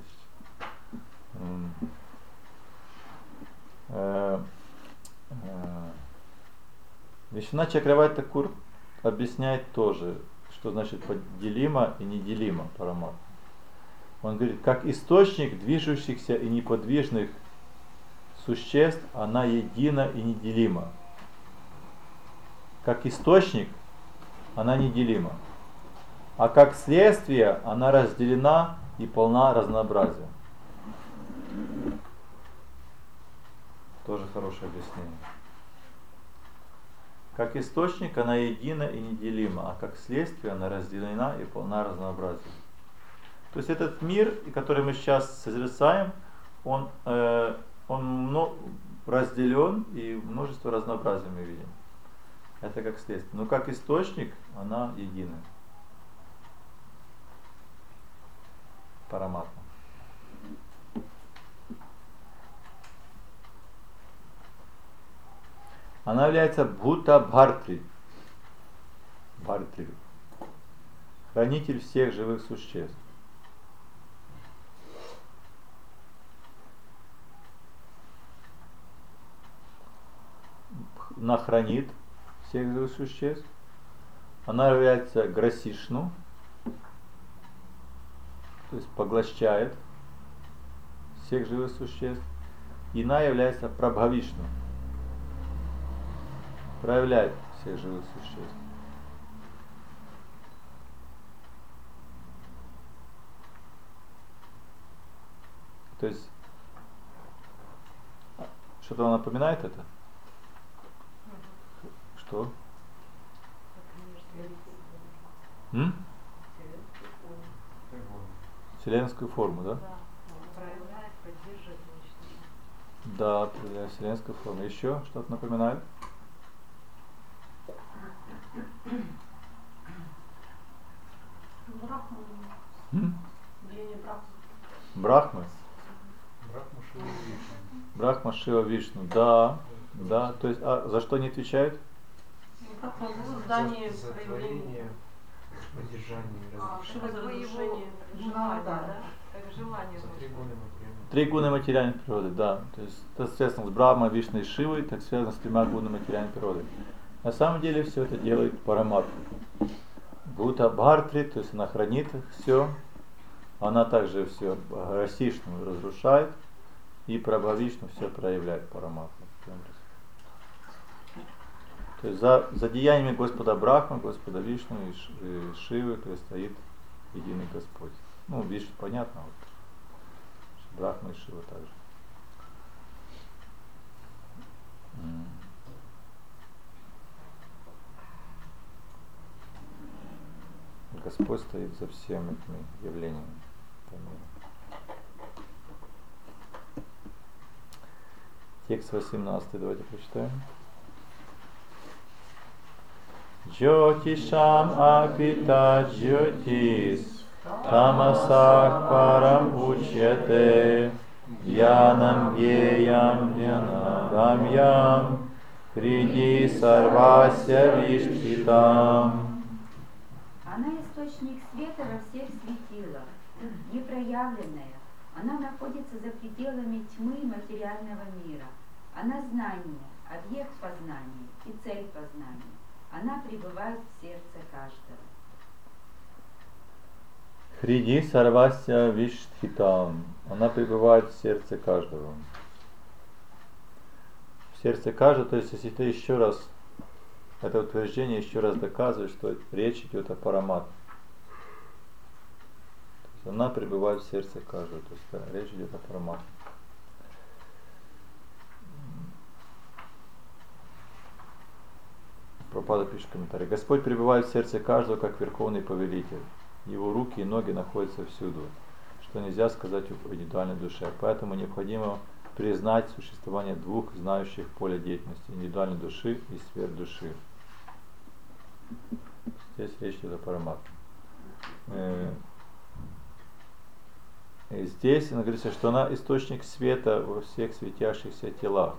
5000. Вишванат Чакраварти Такур объясняет тоже, что значит поделимо и неделимо Параматма. Он говорит, как источник движущихся и неподвижных существ, она едина и неделима. Как источник она неделима. А как следствие она разделена и полна разнообразия. Тоже хорошее объяснение. Как источник она едина и неделима, а как следствие она разделена и полна разнообразия. То есть этот мир, который мы сейчас созерцаем, он разделен и множество разнообразия мы видим. Это как следствие. Но как источник она едина. Параматма. Она является Бхута-Бхартри, хранитель всех живых существ. Она хранит всех живых существ. Она является Грасишну, то есть поглощает всех живых существ. И она является Прабхавишну, проявляет всех живых существ. То есть, что-то вам напоминает это? Что? Вселенскую форму, да? Проявляет, поддерживает, уничтожает. Да, проявляет вселенскую форму. Еще что-то напоминает? Брахма. Брахма, Шива, Вишну. Да, да. То есть, за что они отвечают? Создание, за творение, поддержание, Шива за Как бы его разрушение. желание, да? Как желание. за три гуны материального. Три гуны материальной природы, да. То есть это связано с Брахмой, Вишной и Шивой, так связано с тремя гунами материальной природы. На самом деле все это делает Параматма. Бхута Бхартри, то есть она хранит все. Она также все Расишну разрушает. И Прабхавишну все проявляет Параматму. То есть за деяниями Господа Брахмы, Господа Вишну и Шивы стоит единый Господь. Ну, Вишну понятно, вот. Брахма и Шива также. Господь стоит за всеми этими явлениями. Текст 18, давайте прочитаем. Джотишам апита джотис, тамасах парам учьяте, янам геям гьянарамьям, хриди сарвася виштхитам. Она источник света во всех светилах, непроявленная. Она находится за пределами тьмы материального мира. Она знание, объект познания и цель познания. Она пребывает в сердце каждого. Хриди сарвася виштхитам. Она пребывает в сердце каждого. В сердце каждого, то есть если ты еще раз, это утверждение еще раз доказывает, что речь идет о Параматме. Она пребывает в сердце каждого, то есть речь идет о Параматме. Прабхупада пишет комментарий. Господь пребывает в сердце каждого, как верховный повелитель. Его руки и ноги находятся всюду, что нельзя сказать об индивидуальной душе. Поэтому необходимо признать существование двух знающих поля деятельности, индивидуальной души и сверхдуши. Здесь речь идет о Параматме. Здесь говорится, что она источник света во всех светящихся телах.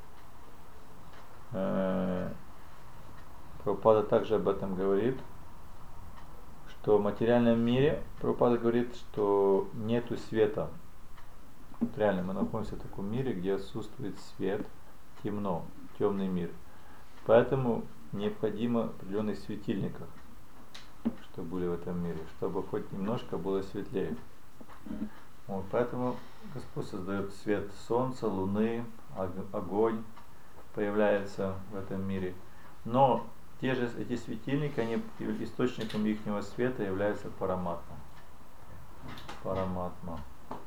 Прабхупада также об этом говорит, что в материальном мире, Прабхупада говорит, что нету света. Вот реально мы находимся в таком мире, где отсутствует свет, темно, темный мир. Поэтому необходимо определенных светильников, чтобы были в этом мире, чтобы хоть немножко было светлее. Вот, поэтому Господь создает свет солнца, луны, огонь появляется в этом мире. Но те же эти светильники, они источником их света являются Параматма. Параматма.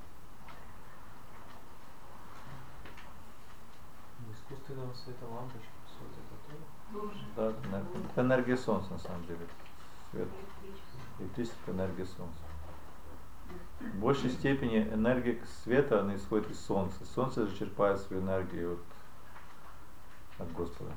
Искусственного света лампочки, все это да, это энергия солнца на самом деле. Свет. Электрическая энергия солнца. В большей степени энергия света она исходит из солнца. Солнце же черпает свою энергию от Господа.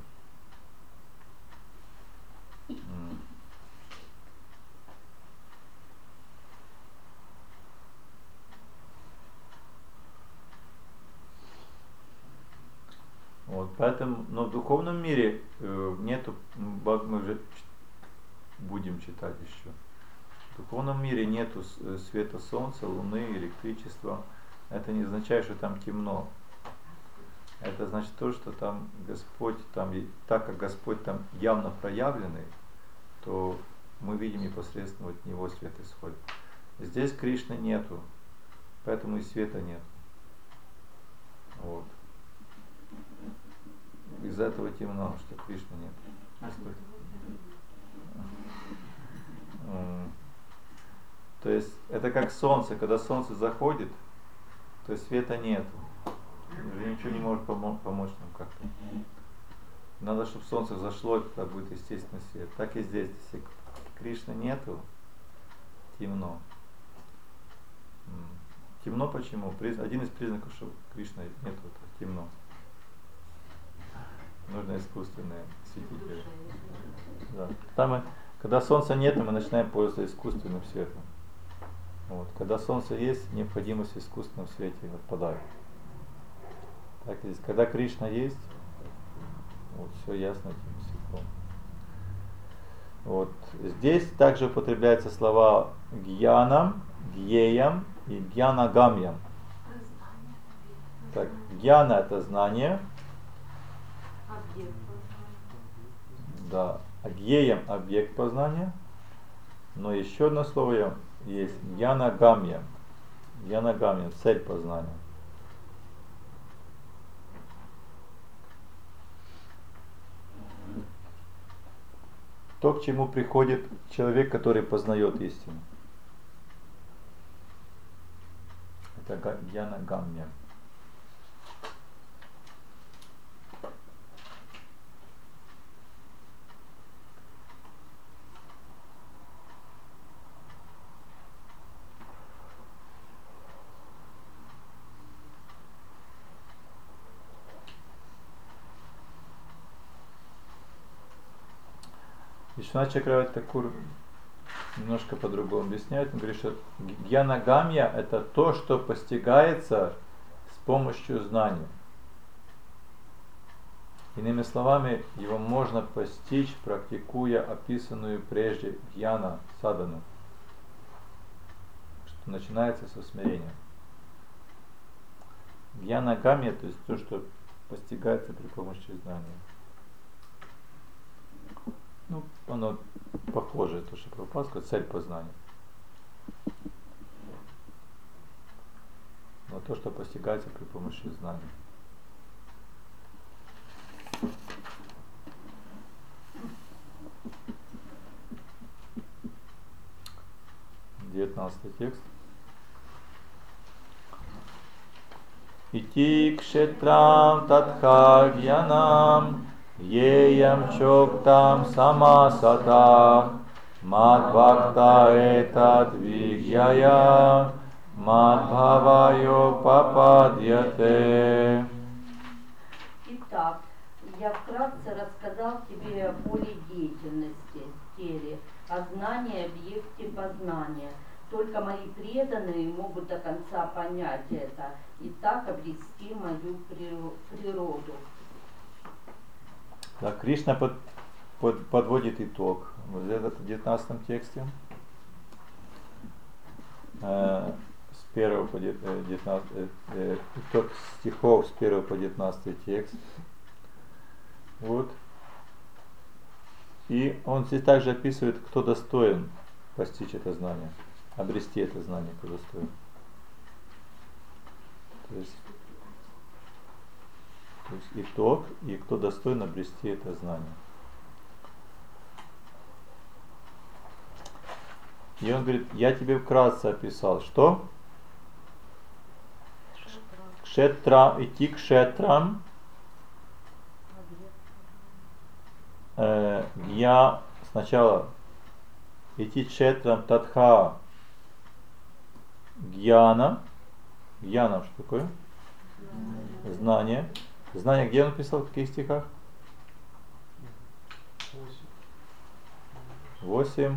Вот, поэтому, но в духовном мире нету, мы уже будем читать еще. В духовном мире нету света солнца, луны, электричества. Это не означает, что там темно. Это значит то, что там Господь, так как Господь там явно проявленный, то мы видим непосредственно от Него свет исходит. Здесь Кришны нету, поэтому и света нет. Вот. Из-за этого темно, что Кришны нет. Господь. То есть это как солнце, когда солнце заходит, то есть света нет. Уже ничего не может помочь нам как-то. Надо, чтобы солнце зашло, тогда будет естественный свет. Так и здесь, если Кришны нету, темно. Темно почему? Один из признаков, что Кришны нету, это темно. Нужно искусственные светители. Да. Когда солнца нет, мы начинаем пользоваться искусственным светом. Вот. Когда солнце есть, необходимость в искусственном свете отпадает. Так и здесь. Когда Кришна есть, вот, все ясно этим светом. Вот. Здесь также употребляются слова гьянам, гьеям и гьянагамьям. Так, гьяна это знание. Да. А гьеям объект познания. Но еще одно слово есть. Гьянагамья. Гьянагамья, цель познания. То, к чему приходит человек, который познает истину. Это гьянагамья. Вишванат Чакраварти Такур немножко по-другому объясняет. Он говорит, что гьянагамья — это то, что постигается с помощью знания. Иными словами, его можно постичь, практикуя описанную прежде гьяна садану, что начинается со смирения. Гьянагамья, то есть то, что постигается при помощи знания. Ну, оно похоже, то, что Прабхупада сказал, цель познания. Но то, что постигается при помощи знания. Девятнадцатый текст. Ити кшетрам татха гьянам Еям чоктам самасата мадбхакта этад вигьяя мадбхавайо пападьяте. Итак, я вкратце рассказал тебе о поле деятельности, теле, о знании, объекте познания. Только мои преданные могут до конца понять это и так обрести мою природу. Да, Кришна подводит итог в 19 тексте. С 1 по 19, итог стихов с 1 по 19 текст. Вот. И он здесь также описывает, кто достоин постичь это знание, обрести это знание, кто достоин. То есть итог и кто достоин обрести это знание. И он говорит, я тебе вкратце описал, что? Кшетра, идти к кшетрам. Я сначала идти кшетрам татха гьяна. Гьяна что такое? Знание. Знание, где он написал, в каких стихах? 8,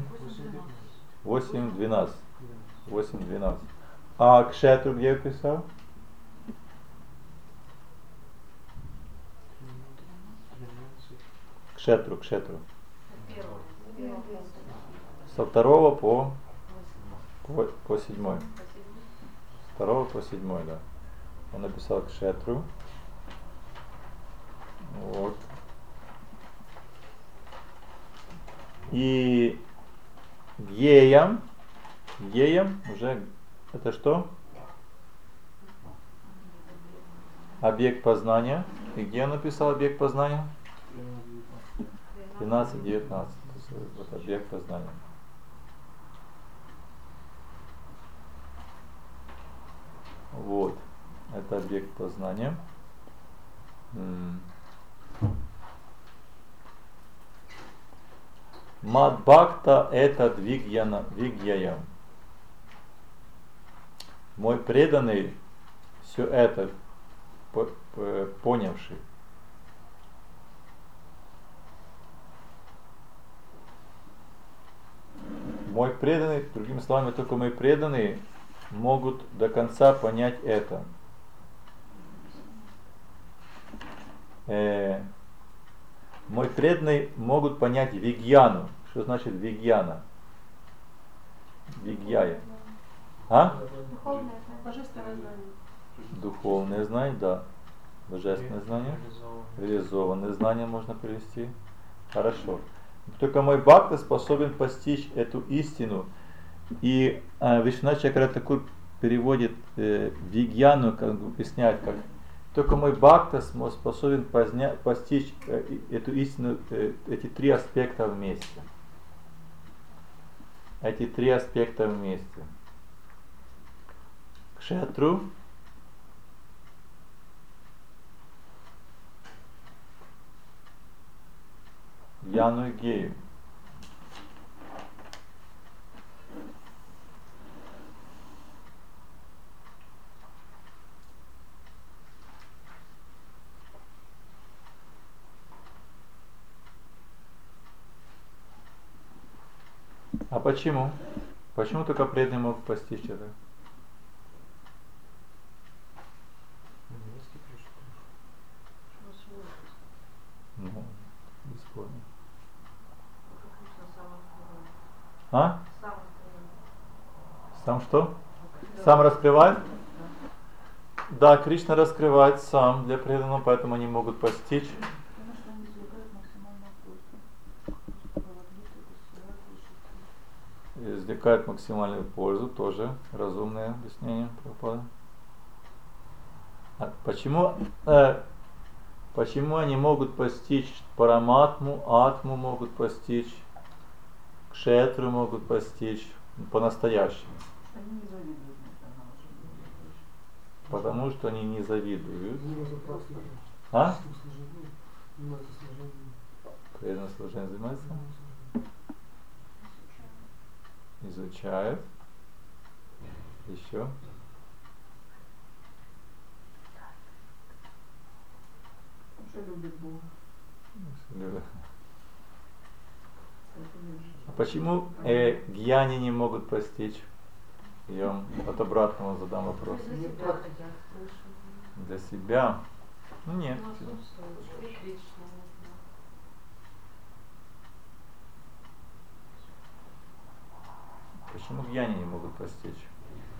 12. 8, 12. А кшетру где писал? Кшетру. Со 2 по 7. С 2 по 7, да. Он написал кшетру. Вот. И гьеям уже это что? Объект познания. И где он написал объект познания? 13-19. Вот объект познания. Вот. Это объект познания. Мадбхакта это вигьяям. Мой преданный, все это понявший. Мой преданный, другими словами, только мои преданные могут до конца понять это. Мой преданный могут понять вигьяну. Что значит вигьяна? Вигьяя. А? Духовное, божественное знание. Духовное знание, да. Божественное знание. Реализованное знание можно привести. Хорошо. Только мой бхакта способен постичь эту истину. И Вишванат Чакра Такур переводит вигьяну, как объясняет, как только мой бхакта способен постичь эту истину, эти три аспекта вместе. Эти три аспекта вместе. Кшетру, Яну и Гею. А почему? Почему только преданные могут постичь это? Ну, бесспорно. А? Сам что? Сам раскрывает? Да, Кришна раскрывает сам для преданных, поэтому они могут постичь. Извлекают максимальную пользу, тоже разумное объяснение Прабхупады. Почему они могут постичь Параматму, Атму могут постичь, Кшетру могут постичь по-настоящему? Потому что они не завидуют. А? Преданное служение занимается? Изучают. Еще. Что любит Бога. А почему гьяни не могут постичь? Я вам от обратного задам вопрос. Для себя? Ну нет. Почему гьяни не могут постичь?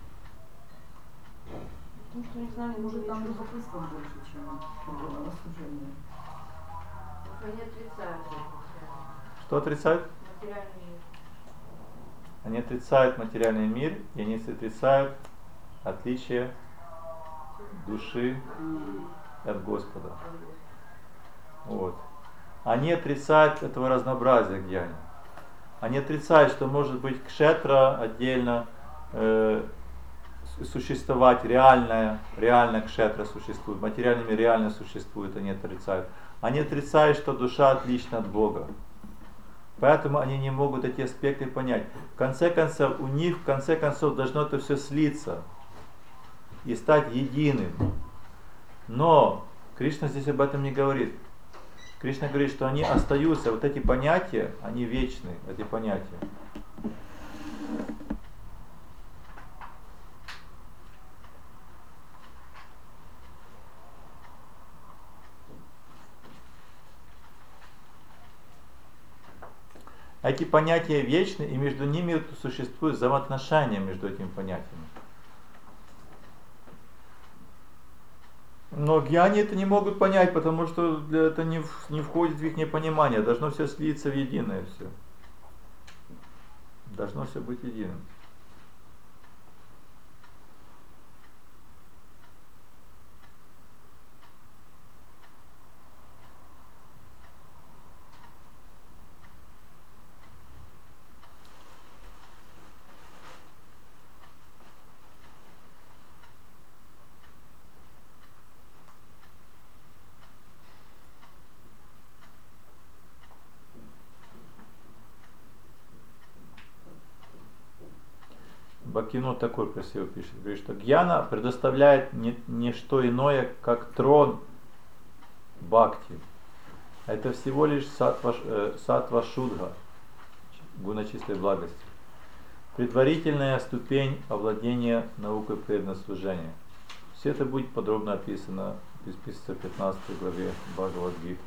Потому что не знали, Может, там любопытство больше, чем служение. Они отрицают. Что отрицают? Материальный мир. Они отрицают материальный мир, и они отрицают отличие души от Господа. Вот. Они отрицают этого разнообразия гьяни. Они отрицают, что может быть кшетра отдельно существовать, реально кшетра существует, материальный мир реально существует, они отрицают. Они отрицают, что душа отлична от Бога. Поэтому они не могут эти аспекты понять. В конце концов, у них должно это все слиться и стать единым. Но Кришна здесь об этом не говорит. Кришна говорит, что они остаются, вот эти понятия, они вечны, эти понятия. Эти понятия вечны, и между ними существует взаимоотношения между этими понятиями. Но гьяни это не могут понять, потому что это не входит в их понимание. Должно все слиться в единое все. Должно все быть единым. Бхактивинод такой красиво пишет, говорит, что гьяна предоставляет не что иное, как трон бхакти. Это всего лишь саттва шудха, гуна чистой благости. Предварительная ступень овладения наукой преданного служения. Все это будет подробно описано в 15 главе Бхагавад-гиты.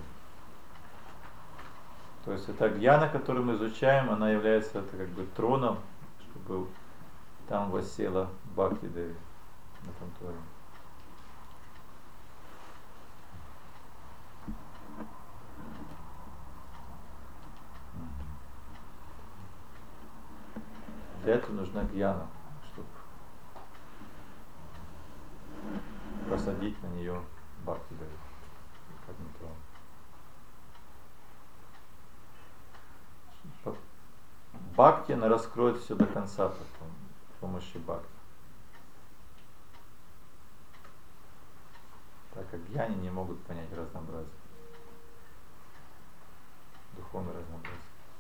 То есть эта гьяна, которую мы изучаем, она является это как бы троном, чтобы там воссела Бхакти Деви на этом троне. для этого нужна гьяна, чтобы посадить на нее бхакти дает. Бхакти, она раскроет все до конца потом, с помощью бхакти. Так как гьяни не могут понять разнообразие, духовное разнообразие.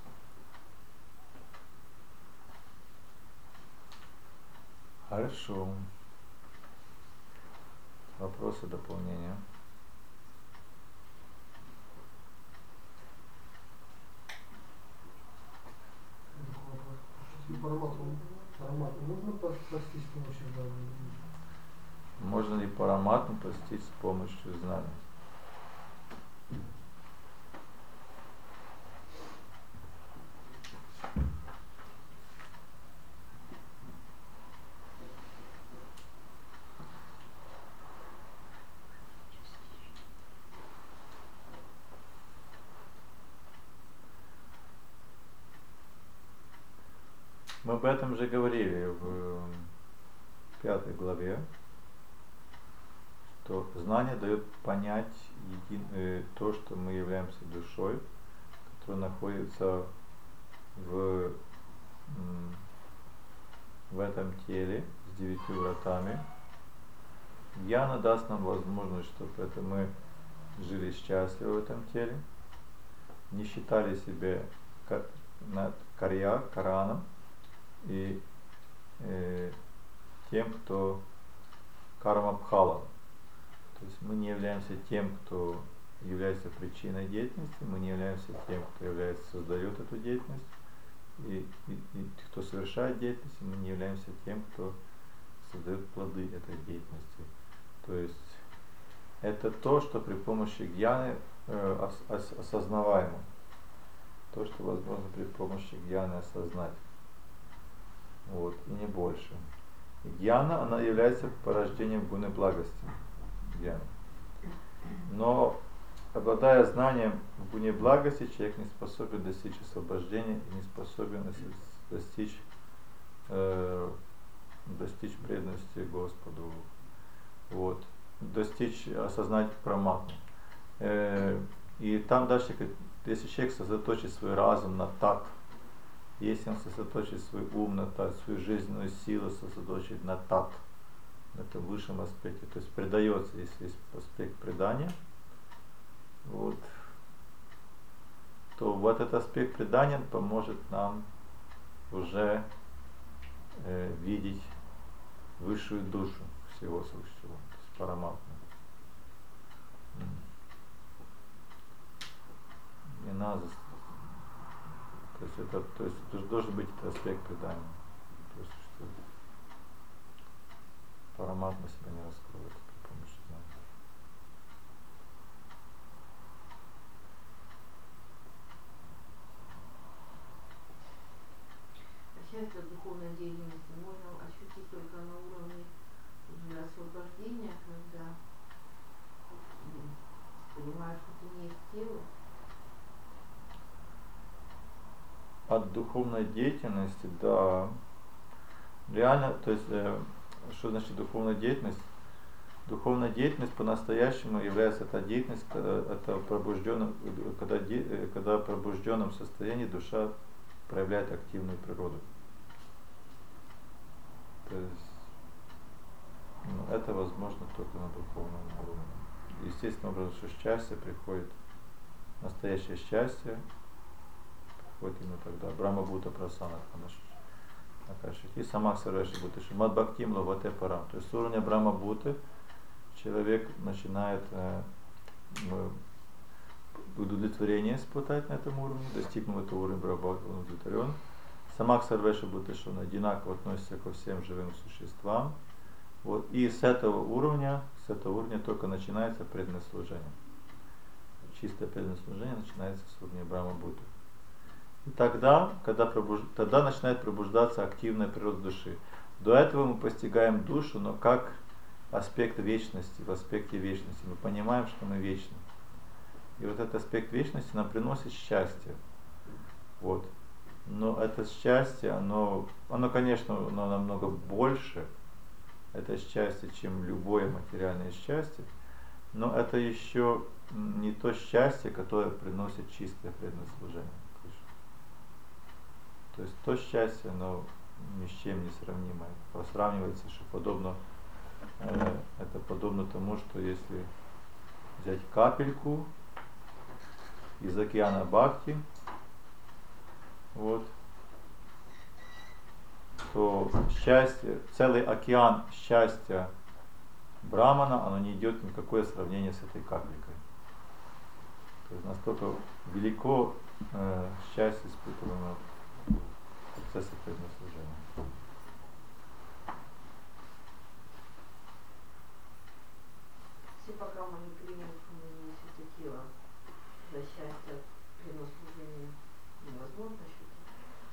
Хорошо. Вопросы, дополнения? Парамату можно постичь с помощью знания? Можно ли параматму постичь с помощью знаний? Мы об этом же говорили в 5 главе, что знание дает понять то, что мы являемся душой, которая находится в этом теле с 9 вратами. Гьяна даст нам возможность, чтобы это мы жили счастливо в этом теле, не считали себя караном и тем, кто карма-бхала. То есть мы не являемся тем, кто является причиной деятельности, мы не являемся тем, кто создает эту деятельность, и кто совершает деятельность, мы не являемся тем, кто создает плоды этой деятельности. То есть это то, что при помощи гьяны осознаваемо. То, что возможно при помощи гьяны осознать. Вот, и не больше. И гьяна, она является порождением гуны благости. Гьяна. Но обладая знанием в гуне благости, человек не способен достичь освобождения и не способен достичь преданности Господу. Вот. Осознать праматму. И там дальше, если человек сосредоточит свой разум на тат, если он сосредоточит свой ум на тат, свою жизненную силу сосредоточит на тат, на этом высшем аспекте, то есть предается, если есть аспект предания, вот, то вот этот аспект предания поможет нам уже видеть высшую душу всего сущего, то есть параматму. Не надо, то есть должен быть этот аспект предания, то есть что параматма себя не раскроет при помощи знания. Счастье от духовной деятельности можно ощутить только на уровне уже освобождения, когда понимаешь, что ты не есть тело. От духовной деятельности, да. Реально, то есть, что значит духовная деятельность? Духовная деятельность по-настоящему является эта деятельность, это когда в пробужденном состоянии душа проявляет активную природу. То есть, это возможно только на духовном уровне. Естественным образом, что счастье приходит, настоящее счастье приходит именно тогда. Брахма Бхута Прасана и Самах Сарвеши Бхуташи. Мад Бхактим Лавате Парам. То есть с уровня Брахма Бхуты человек начинает удовлетворение испытать на этом уровне, достигнув этого уровня Брахма Бхута, он удовлетворен. Самах Сарвеши Бхуташи, он одинаково относится ко всем живым существам. Вот. И с этого уровня только начинается преданное служение. Чистое преданное служение начинается с уровня Брахма Бхуты. И тогда начинает пробуждаться активная природа души. До этого мы постигаем душу, но как аспект вечности, в аспекте вечности. Мы понимаем, что мы вечны. И вот этот аспект вечности нам приносит счастье. Вот. Но это счастье, оно, конечно, оно намного больше, это счастье, чем любое материальное счастье, но это еще не то счастье, которое приносит чистое преданное служение. То есть то счастье, оно ни с чем не сравнимое. Сравнивается, что подобно, это подобно тому, что если взять капельку из океана Бхакти, вот, то счастье, целый океан счастья Брамана, оно не идет ни в какое сравнение с этой капелькой. То есть настолько велико счастье, испытываемое в процессе преданного служения. Все пока мы не примем не светила за счастье преданного служения невозможно ощутить.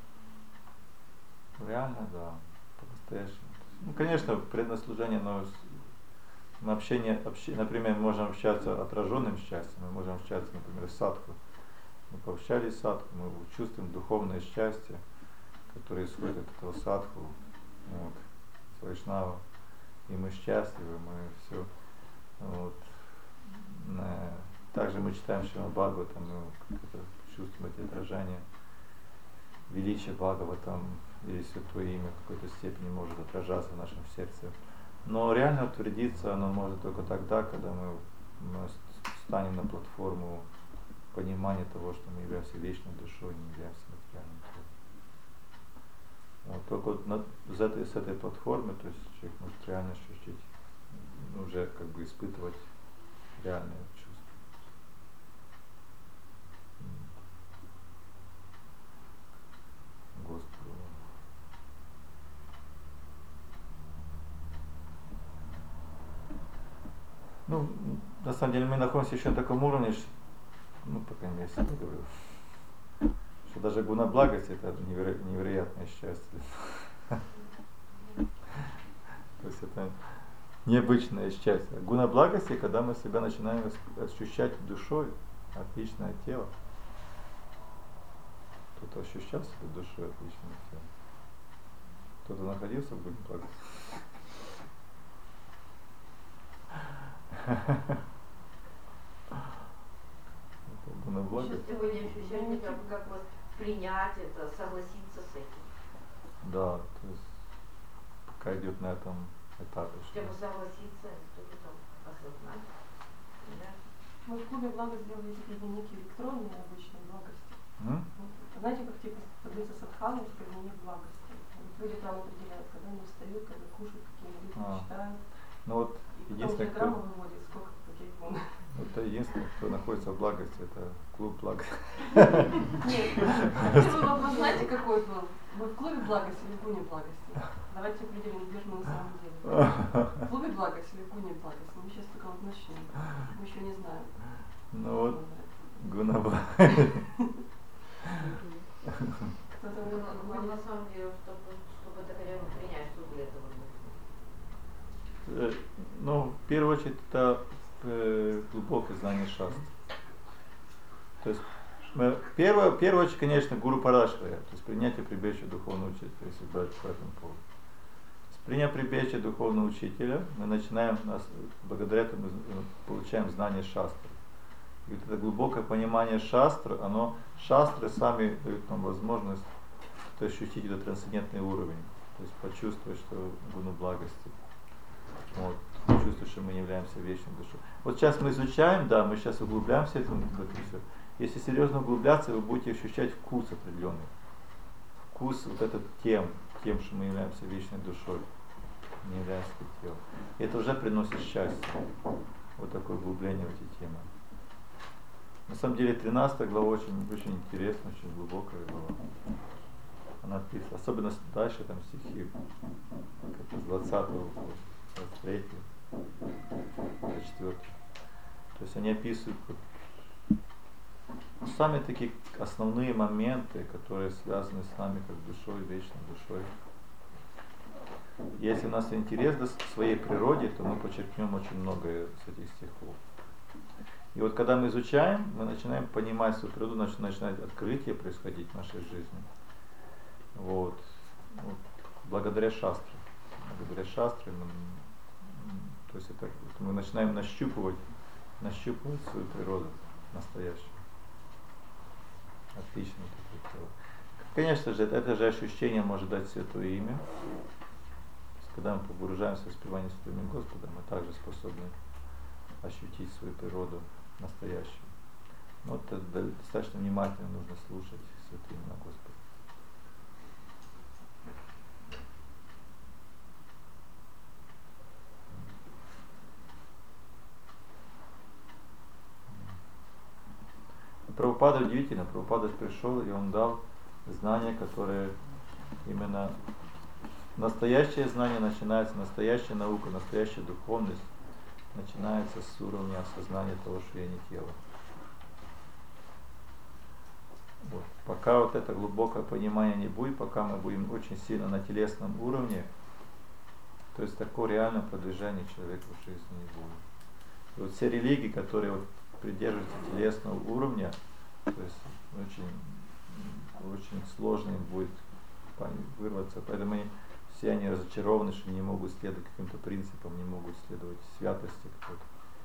Реально, да, по-настоящему. Ну, конечно, преданное служение, но например, мы можем общаться отраженным счастьем, мы можем общаться, например, с садху. Мы пообщались с садху, мы чувствуем духовное счастье, которое исходит от этого садху, вот, с вайшнава, и мы счастливы, мы все. Вот. Также мы читаем Шримад Бхагаватам, мы чувствуем эти отражения. Величие Бхагаватам или Святое Имя в какой-то степени может отражаться в нашем сердце. Но реально утвердиться оно может только тогда, когда мы станем на платформу понимания того, что мы являемся вечной душой, не являемся материальным телом. Вот, только вот с этой платформы, то есть человек может реально ощутить, уже как бы испытывать реальные чувства. Господу. Ну, на самом деле мы находимся еще на таком уровне, что, ну, по крайней мере, я говорю, что даже гуна благости это невероятное счастье. То есть это необычное счастье. Гуна благости, когда мы себя начинаем ощущать душой, отличное тело. Кто-то ощущал себя душой, отличное тело. Кто-то находился в гуне благости. Сейчас сегодня ощущение, как вот принять это, согласиться с этим. Да, то есть пока идет на этом этапе. Хотя бы согласиться, что-то там осознать. Мы в клубе благо сделали теперь дневники электронные обычные благости. Знаете, как типа таблица Садханы, теперь дневник благости. Люди там определяют, когда они встают, когда кушают, какие молитвы читают. Ну вот единственное, кто... выводит, сколько каких волн. Это единственное, кто находится в благости, это клуб благости. Нет, первый вопрос, знаете, какой был? Вы в клубе благости или в гуне благости? Давайте определим, где же мы на самом деле. В клубе благости или в гуне благости? Мы сейчас только вот начнем. Мы еще не знаем. Ну вот, гуна благости. Но на самом деле, чтобы это хотя бы принять, что для этого нужно? Ну, в первую очередь, это глубокое знание шастры. То есть, в первую очередь, конечно, гуру парашрая, то есть принятие прибежища духовного учителя, если брать по этому поводу. Приняв прибежище духовного учителя, мы начинаем, благодаря этому мы получаем знание шастры. И вот это глубокое понимание шастры, шастры сами дают нам возможность ощутить этот трансцендентный уровень, то есть почувствовать, что гуну благости. Вот, чувствовать, что мы не являемся вечной душой. Вот сейчас мы изучаем, да, мы сейчас углубляемся в это все. Если серьезно углубляться, вы будете ощущать вкус определенный. Вкус вот этот тем, что мы являемся вечной душой, не являемся телом. И это уже приносит счастье. Вот такое углубление в эти темы. На самом деле 13 глава очень интересная, очень глубокая глава. Она пишет, особенно дальше там стихи, как с 20 по 23, 24. То есть они описывают сами такие основные моменты, которые связаны с нами как душой, вечной душой. Если у нас интерес к своей природе, то мы почерпнем очень многое с этих стихов. И вот когда мы изучаем, мы начинаем понимать свою природу, начинает открытие происходить в нашей жизни. Вот. Вот. Благодаря шастре. Благодаря шастре то есть это, мы начинаем нащупывать свою природу настоящую. Отлично. Конечно же, это же ощущение может дать Святое Имя. Когда мы погружаемся в воспевание Святого Имени Господа, мы также способны ощутить свою природу настоящую. Но это достаточно внимательно нужно слушать Святое Имя Господа. Прабхупада удивительно, Прабхупада пришел и он дал знания, которые именно настоящее знание начинается, настоящая наука, настоящая духовность начинается с уровня осознания того, что я не тело. Вот. Пока вот это глубокое понимание не будет, пока мы будем очень сильно на телесном уровне, то есть такого реального продвижения человека в жизни не будет. И вот все религии, которые вот придерживаются телесного уровня, то есть очень сложно им будет вырваться, поэтому все они разочарованы, что не могут следовать каким-то принципам, не могут следовать святости какой-то.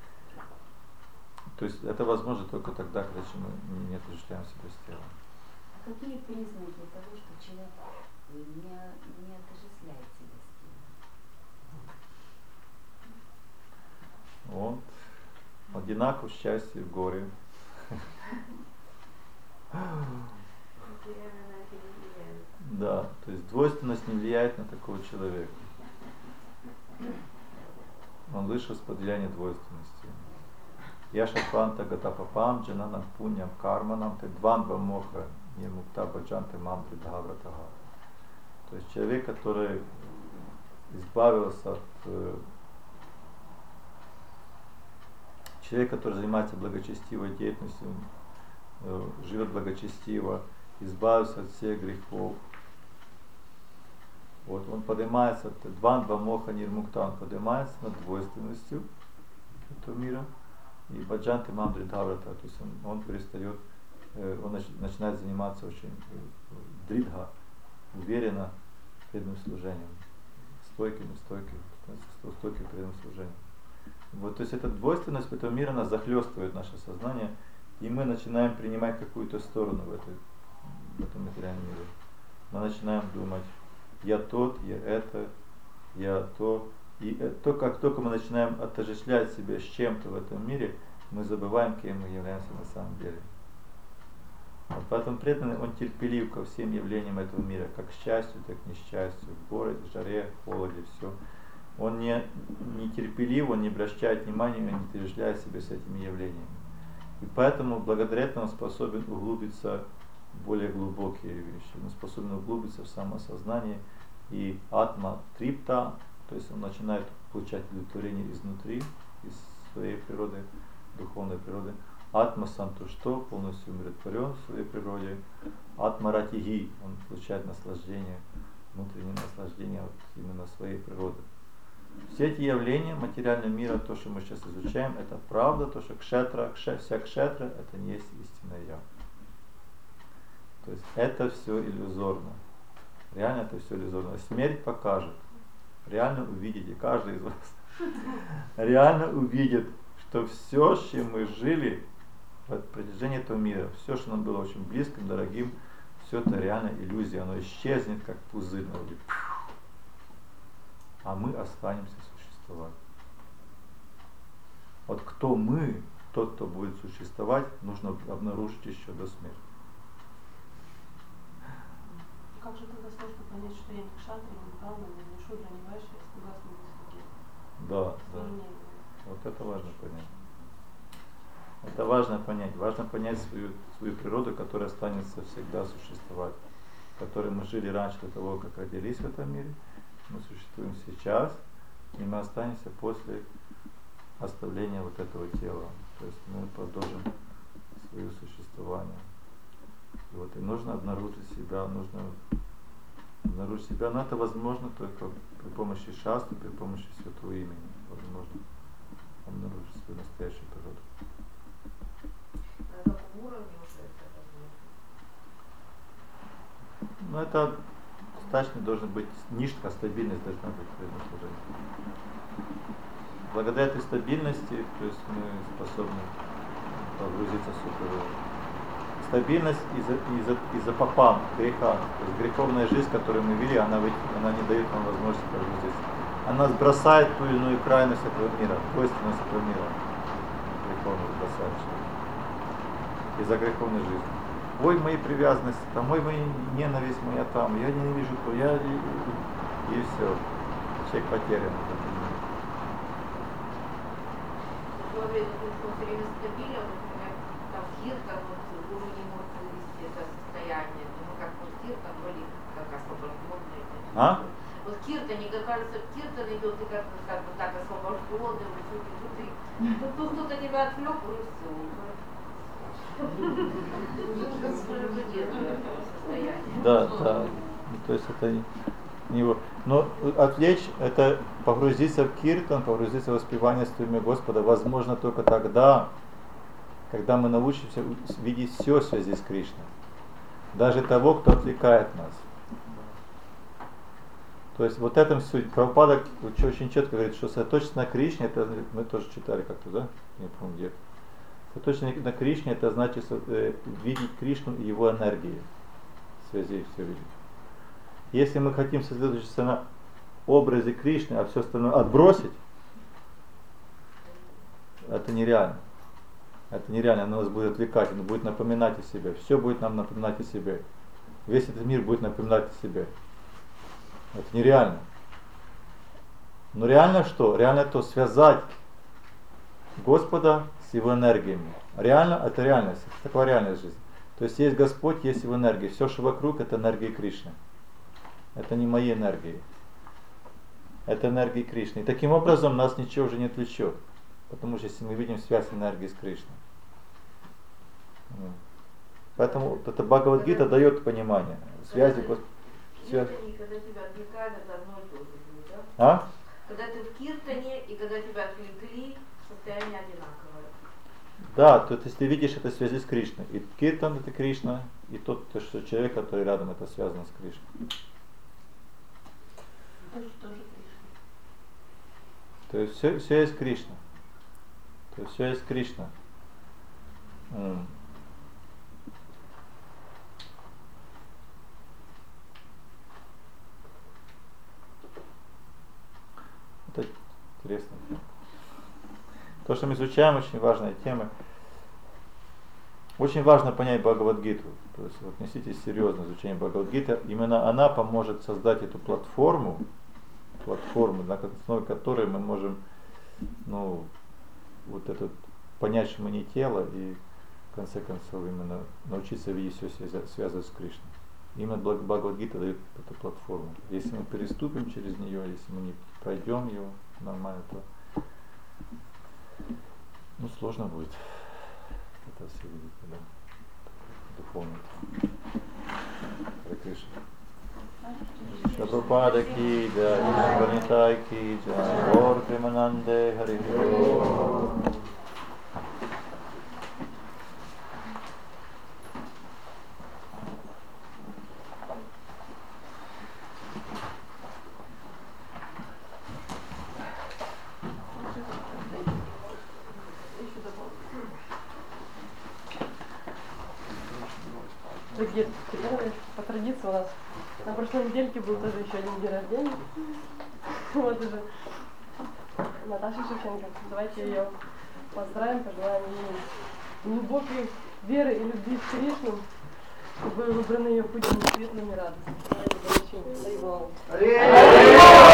То есть это возможно только тогда, когда мы не отождествляем себя с телом. Какие признаки того, что человек не отождествляет себя с телом? Вот. Одинаково счастье в горе. Да, то есть двойственность не влияет на такого человека. Он вышел из-под влияния двойственности. Яшапанта гатапапам джананам пуньям карманам тедванва моха нирмукта баджанты мамдри дхавратага. То есть человек, который избавился от человек, который занимается благочестивой деятельностью, живет благочестиво, избавился от всех грехов. Вот, он поднимается, дванва моха нирмукта, он поднимается над двойственностью этого мира. И баджанты мамдри дхаврата, то есть он перестает, он начинает заниматься очень дридха, уверенно преданным служением, стойким преданным служением. Вот, то есть эта двойственность этого мира нас захлестывает наше сознание, и мы начинаем принимать какую-то сторону в этом материальном мире. Мы начинаем думать, я тот, я это, я то. И как только мы начинаем отождествлять себя с чем-то в этом мире, мы забываем, кем мы являемся на самом деле. Вот поэтому преданный, он терпелив ко всем явлениям этого мира, как к счастью, так и к несчастью, в городе, в жаре, в холоде, все. Он не терпелив, он не обращает внимания, он не отождествляет себя с этими явлениями. И поэтому благодаря этому он способен углубиться в более глубокие вещи, он способен углубиться в самосознание и атма трипта, то есть он начинает получать удовлетворение изнутри, из своей природы, духовной природы. Атма сантушто, полностью умиротворен в своей природе. Атма ратиги, он получает наслаждение, внутреннее наслаждение от именно своей природы. Все эти явления материального мира, то, что мы сейчас изучаем, это правда, то, что вся кшетра, это не есть истинное я. То есть это все иллюзорно. Реально это все иллюзорно. Смерть покажет. Реально увидите, каждый из вас реально увидит, что все, с чем мы жили в протяжении этого мира, все, что нам было очень близким, дорогим, все это реально иллюзия, оно исчезнет, как пузырь на воде. А мы останемся существовать. Вот кто мы, тот, кто будет существовать, нужно обнаружить еще до смерти. Как же тогда сложно понять, что я не кшатри, не брахман, не шудра, не вайшя, если согласны без Да. Вот это важно понять. Это важно понять. Важно понять свою природу, которая останется всегда существовать. В которой мы жили раньше до того, как родились в этом мире. Мы существуем сейчас, и мы останемся после оставления вот этого тела. То есть мы продолжим свое существование. И нужно обнаружить себя, но это возможно только при помощи шастры, при помощи святого имени. Возможно обнаружить свою настоящую природу. На каком уровне уже это возможно? Ну это достаточно должен быть нишка, стабильность должна быть в этом служении. Благодаря этой стабильности, то есть мы способны погрузиться в супер. Стабильность из-за попам, греха. То есть греховная жизнь, которую мы вели, она не дает нам возможности погрузиться. Она сбросает ту или иную крайность этого мира, двойственность этого мира. Греховную бросает. Из-за греховной жизни. Ой, мои привязанности, там, ой, моя ненависть моя там, я ненавижу то, и все. Человек потерян. Человек все время стабилен, например, там Киртон, гуру не может вывести это состояние, ну как вот Киртон, вроде как освобожденный. А? Вот Киртон, мне кажется, Киртон идет, и как бы так освобожденный, тут кто-то тебя отвлек, и все. Да. То есть это не его. Но отвлечь — это погрузиться в киртан, погрузиться в воспевание имя Господа возможно только тогда, когда мы научимся видеть все в связи с Кришной. Даже того, кто отвлекает нас. То есть вот этом суть. Прабхупада очень четко говорит, что сосредоточиться на Кришне, это мы тоже читали как-то, да? Не помню где. Сосредоточиться на Кришне, это значит видеть Кришну и его энергии. В связи все видеть. Если мы хотим сосредоточиться на образе Кришны, а все остальное отбросить, это нереально. Это нереально, оно нас будет отвлекать, оно будет напоминать о себе. Все будет нам напоминать о себе. Весь этот мир будет напоминать о себе. Это нереально. Но реально что? Реально то связать Господа с его энергиями. Реально это реальность. Это такая реальная жизнь. То есть есть Господь, есть его энергия. Все, что вокруг, это энергия Кришны. Это не мои энергии. Это энергии Кришны. И таким образом нас ничего уже не отвлечет. Потому что если мы видим связь энергии с Кришной. Поэтому это Бхагавад-гита дает понимание. Связи Господа. Когда тебя отвлекают, это одно и то же будет, да? А? Когда ты в киртане и когда тебя отвлекли, состояние одинаковое. Да, то есть ты видишь это в связи с Кришной. И киртан это Кришна, и тот, что человек, который рядом, это связано с Кришной. Тоже Кришна. То есть все есть Кришна. То есть все есть Кришна. Это интересно. То, что мы изучаем, очень важная тема. Очень важно понять Бхагавад-гиту. То есть отнеситесь серьезно к изучению Бхагавад-гиты. Именно она поможет создать эту платформу, на основе которой мы можем, вот этот, понять, что мы не тело, и в конце концов именно научиться видеть все связывать с Кришной. Именно Бхагавад-гита дает эту платформу. Если мы переступим через нее, если мы не пройдем ее нормально, то сложно будет это все видеть, да, духовно. Харе Кришна. Прабхупада ки джай, Варнитай ки джай, Гор Примананде Хари Кришна. По традиции у нас на прошлой недельке был тоже еще один день рождения. Вот уже Наташа Шевченко. Давайте ее поздравим, пожелаем ей глубокой веры и любви к Кришну, чтобы выбраны ее пути светлыми радостями. Давайте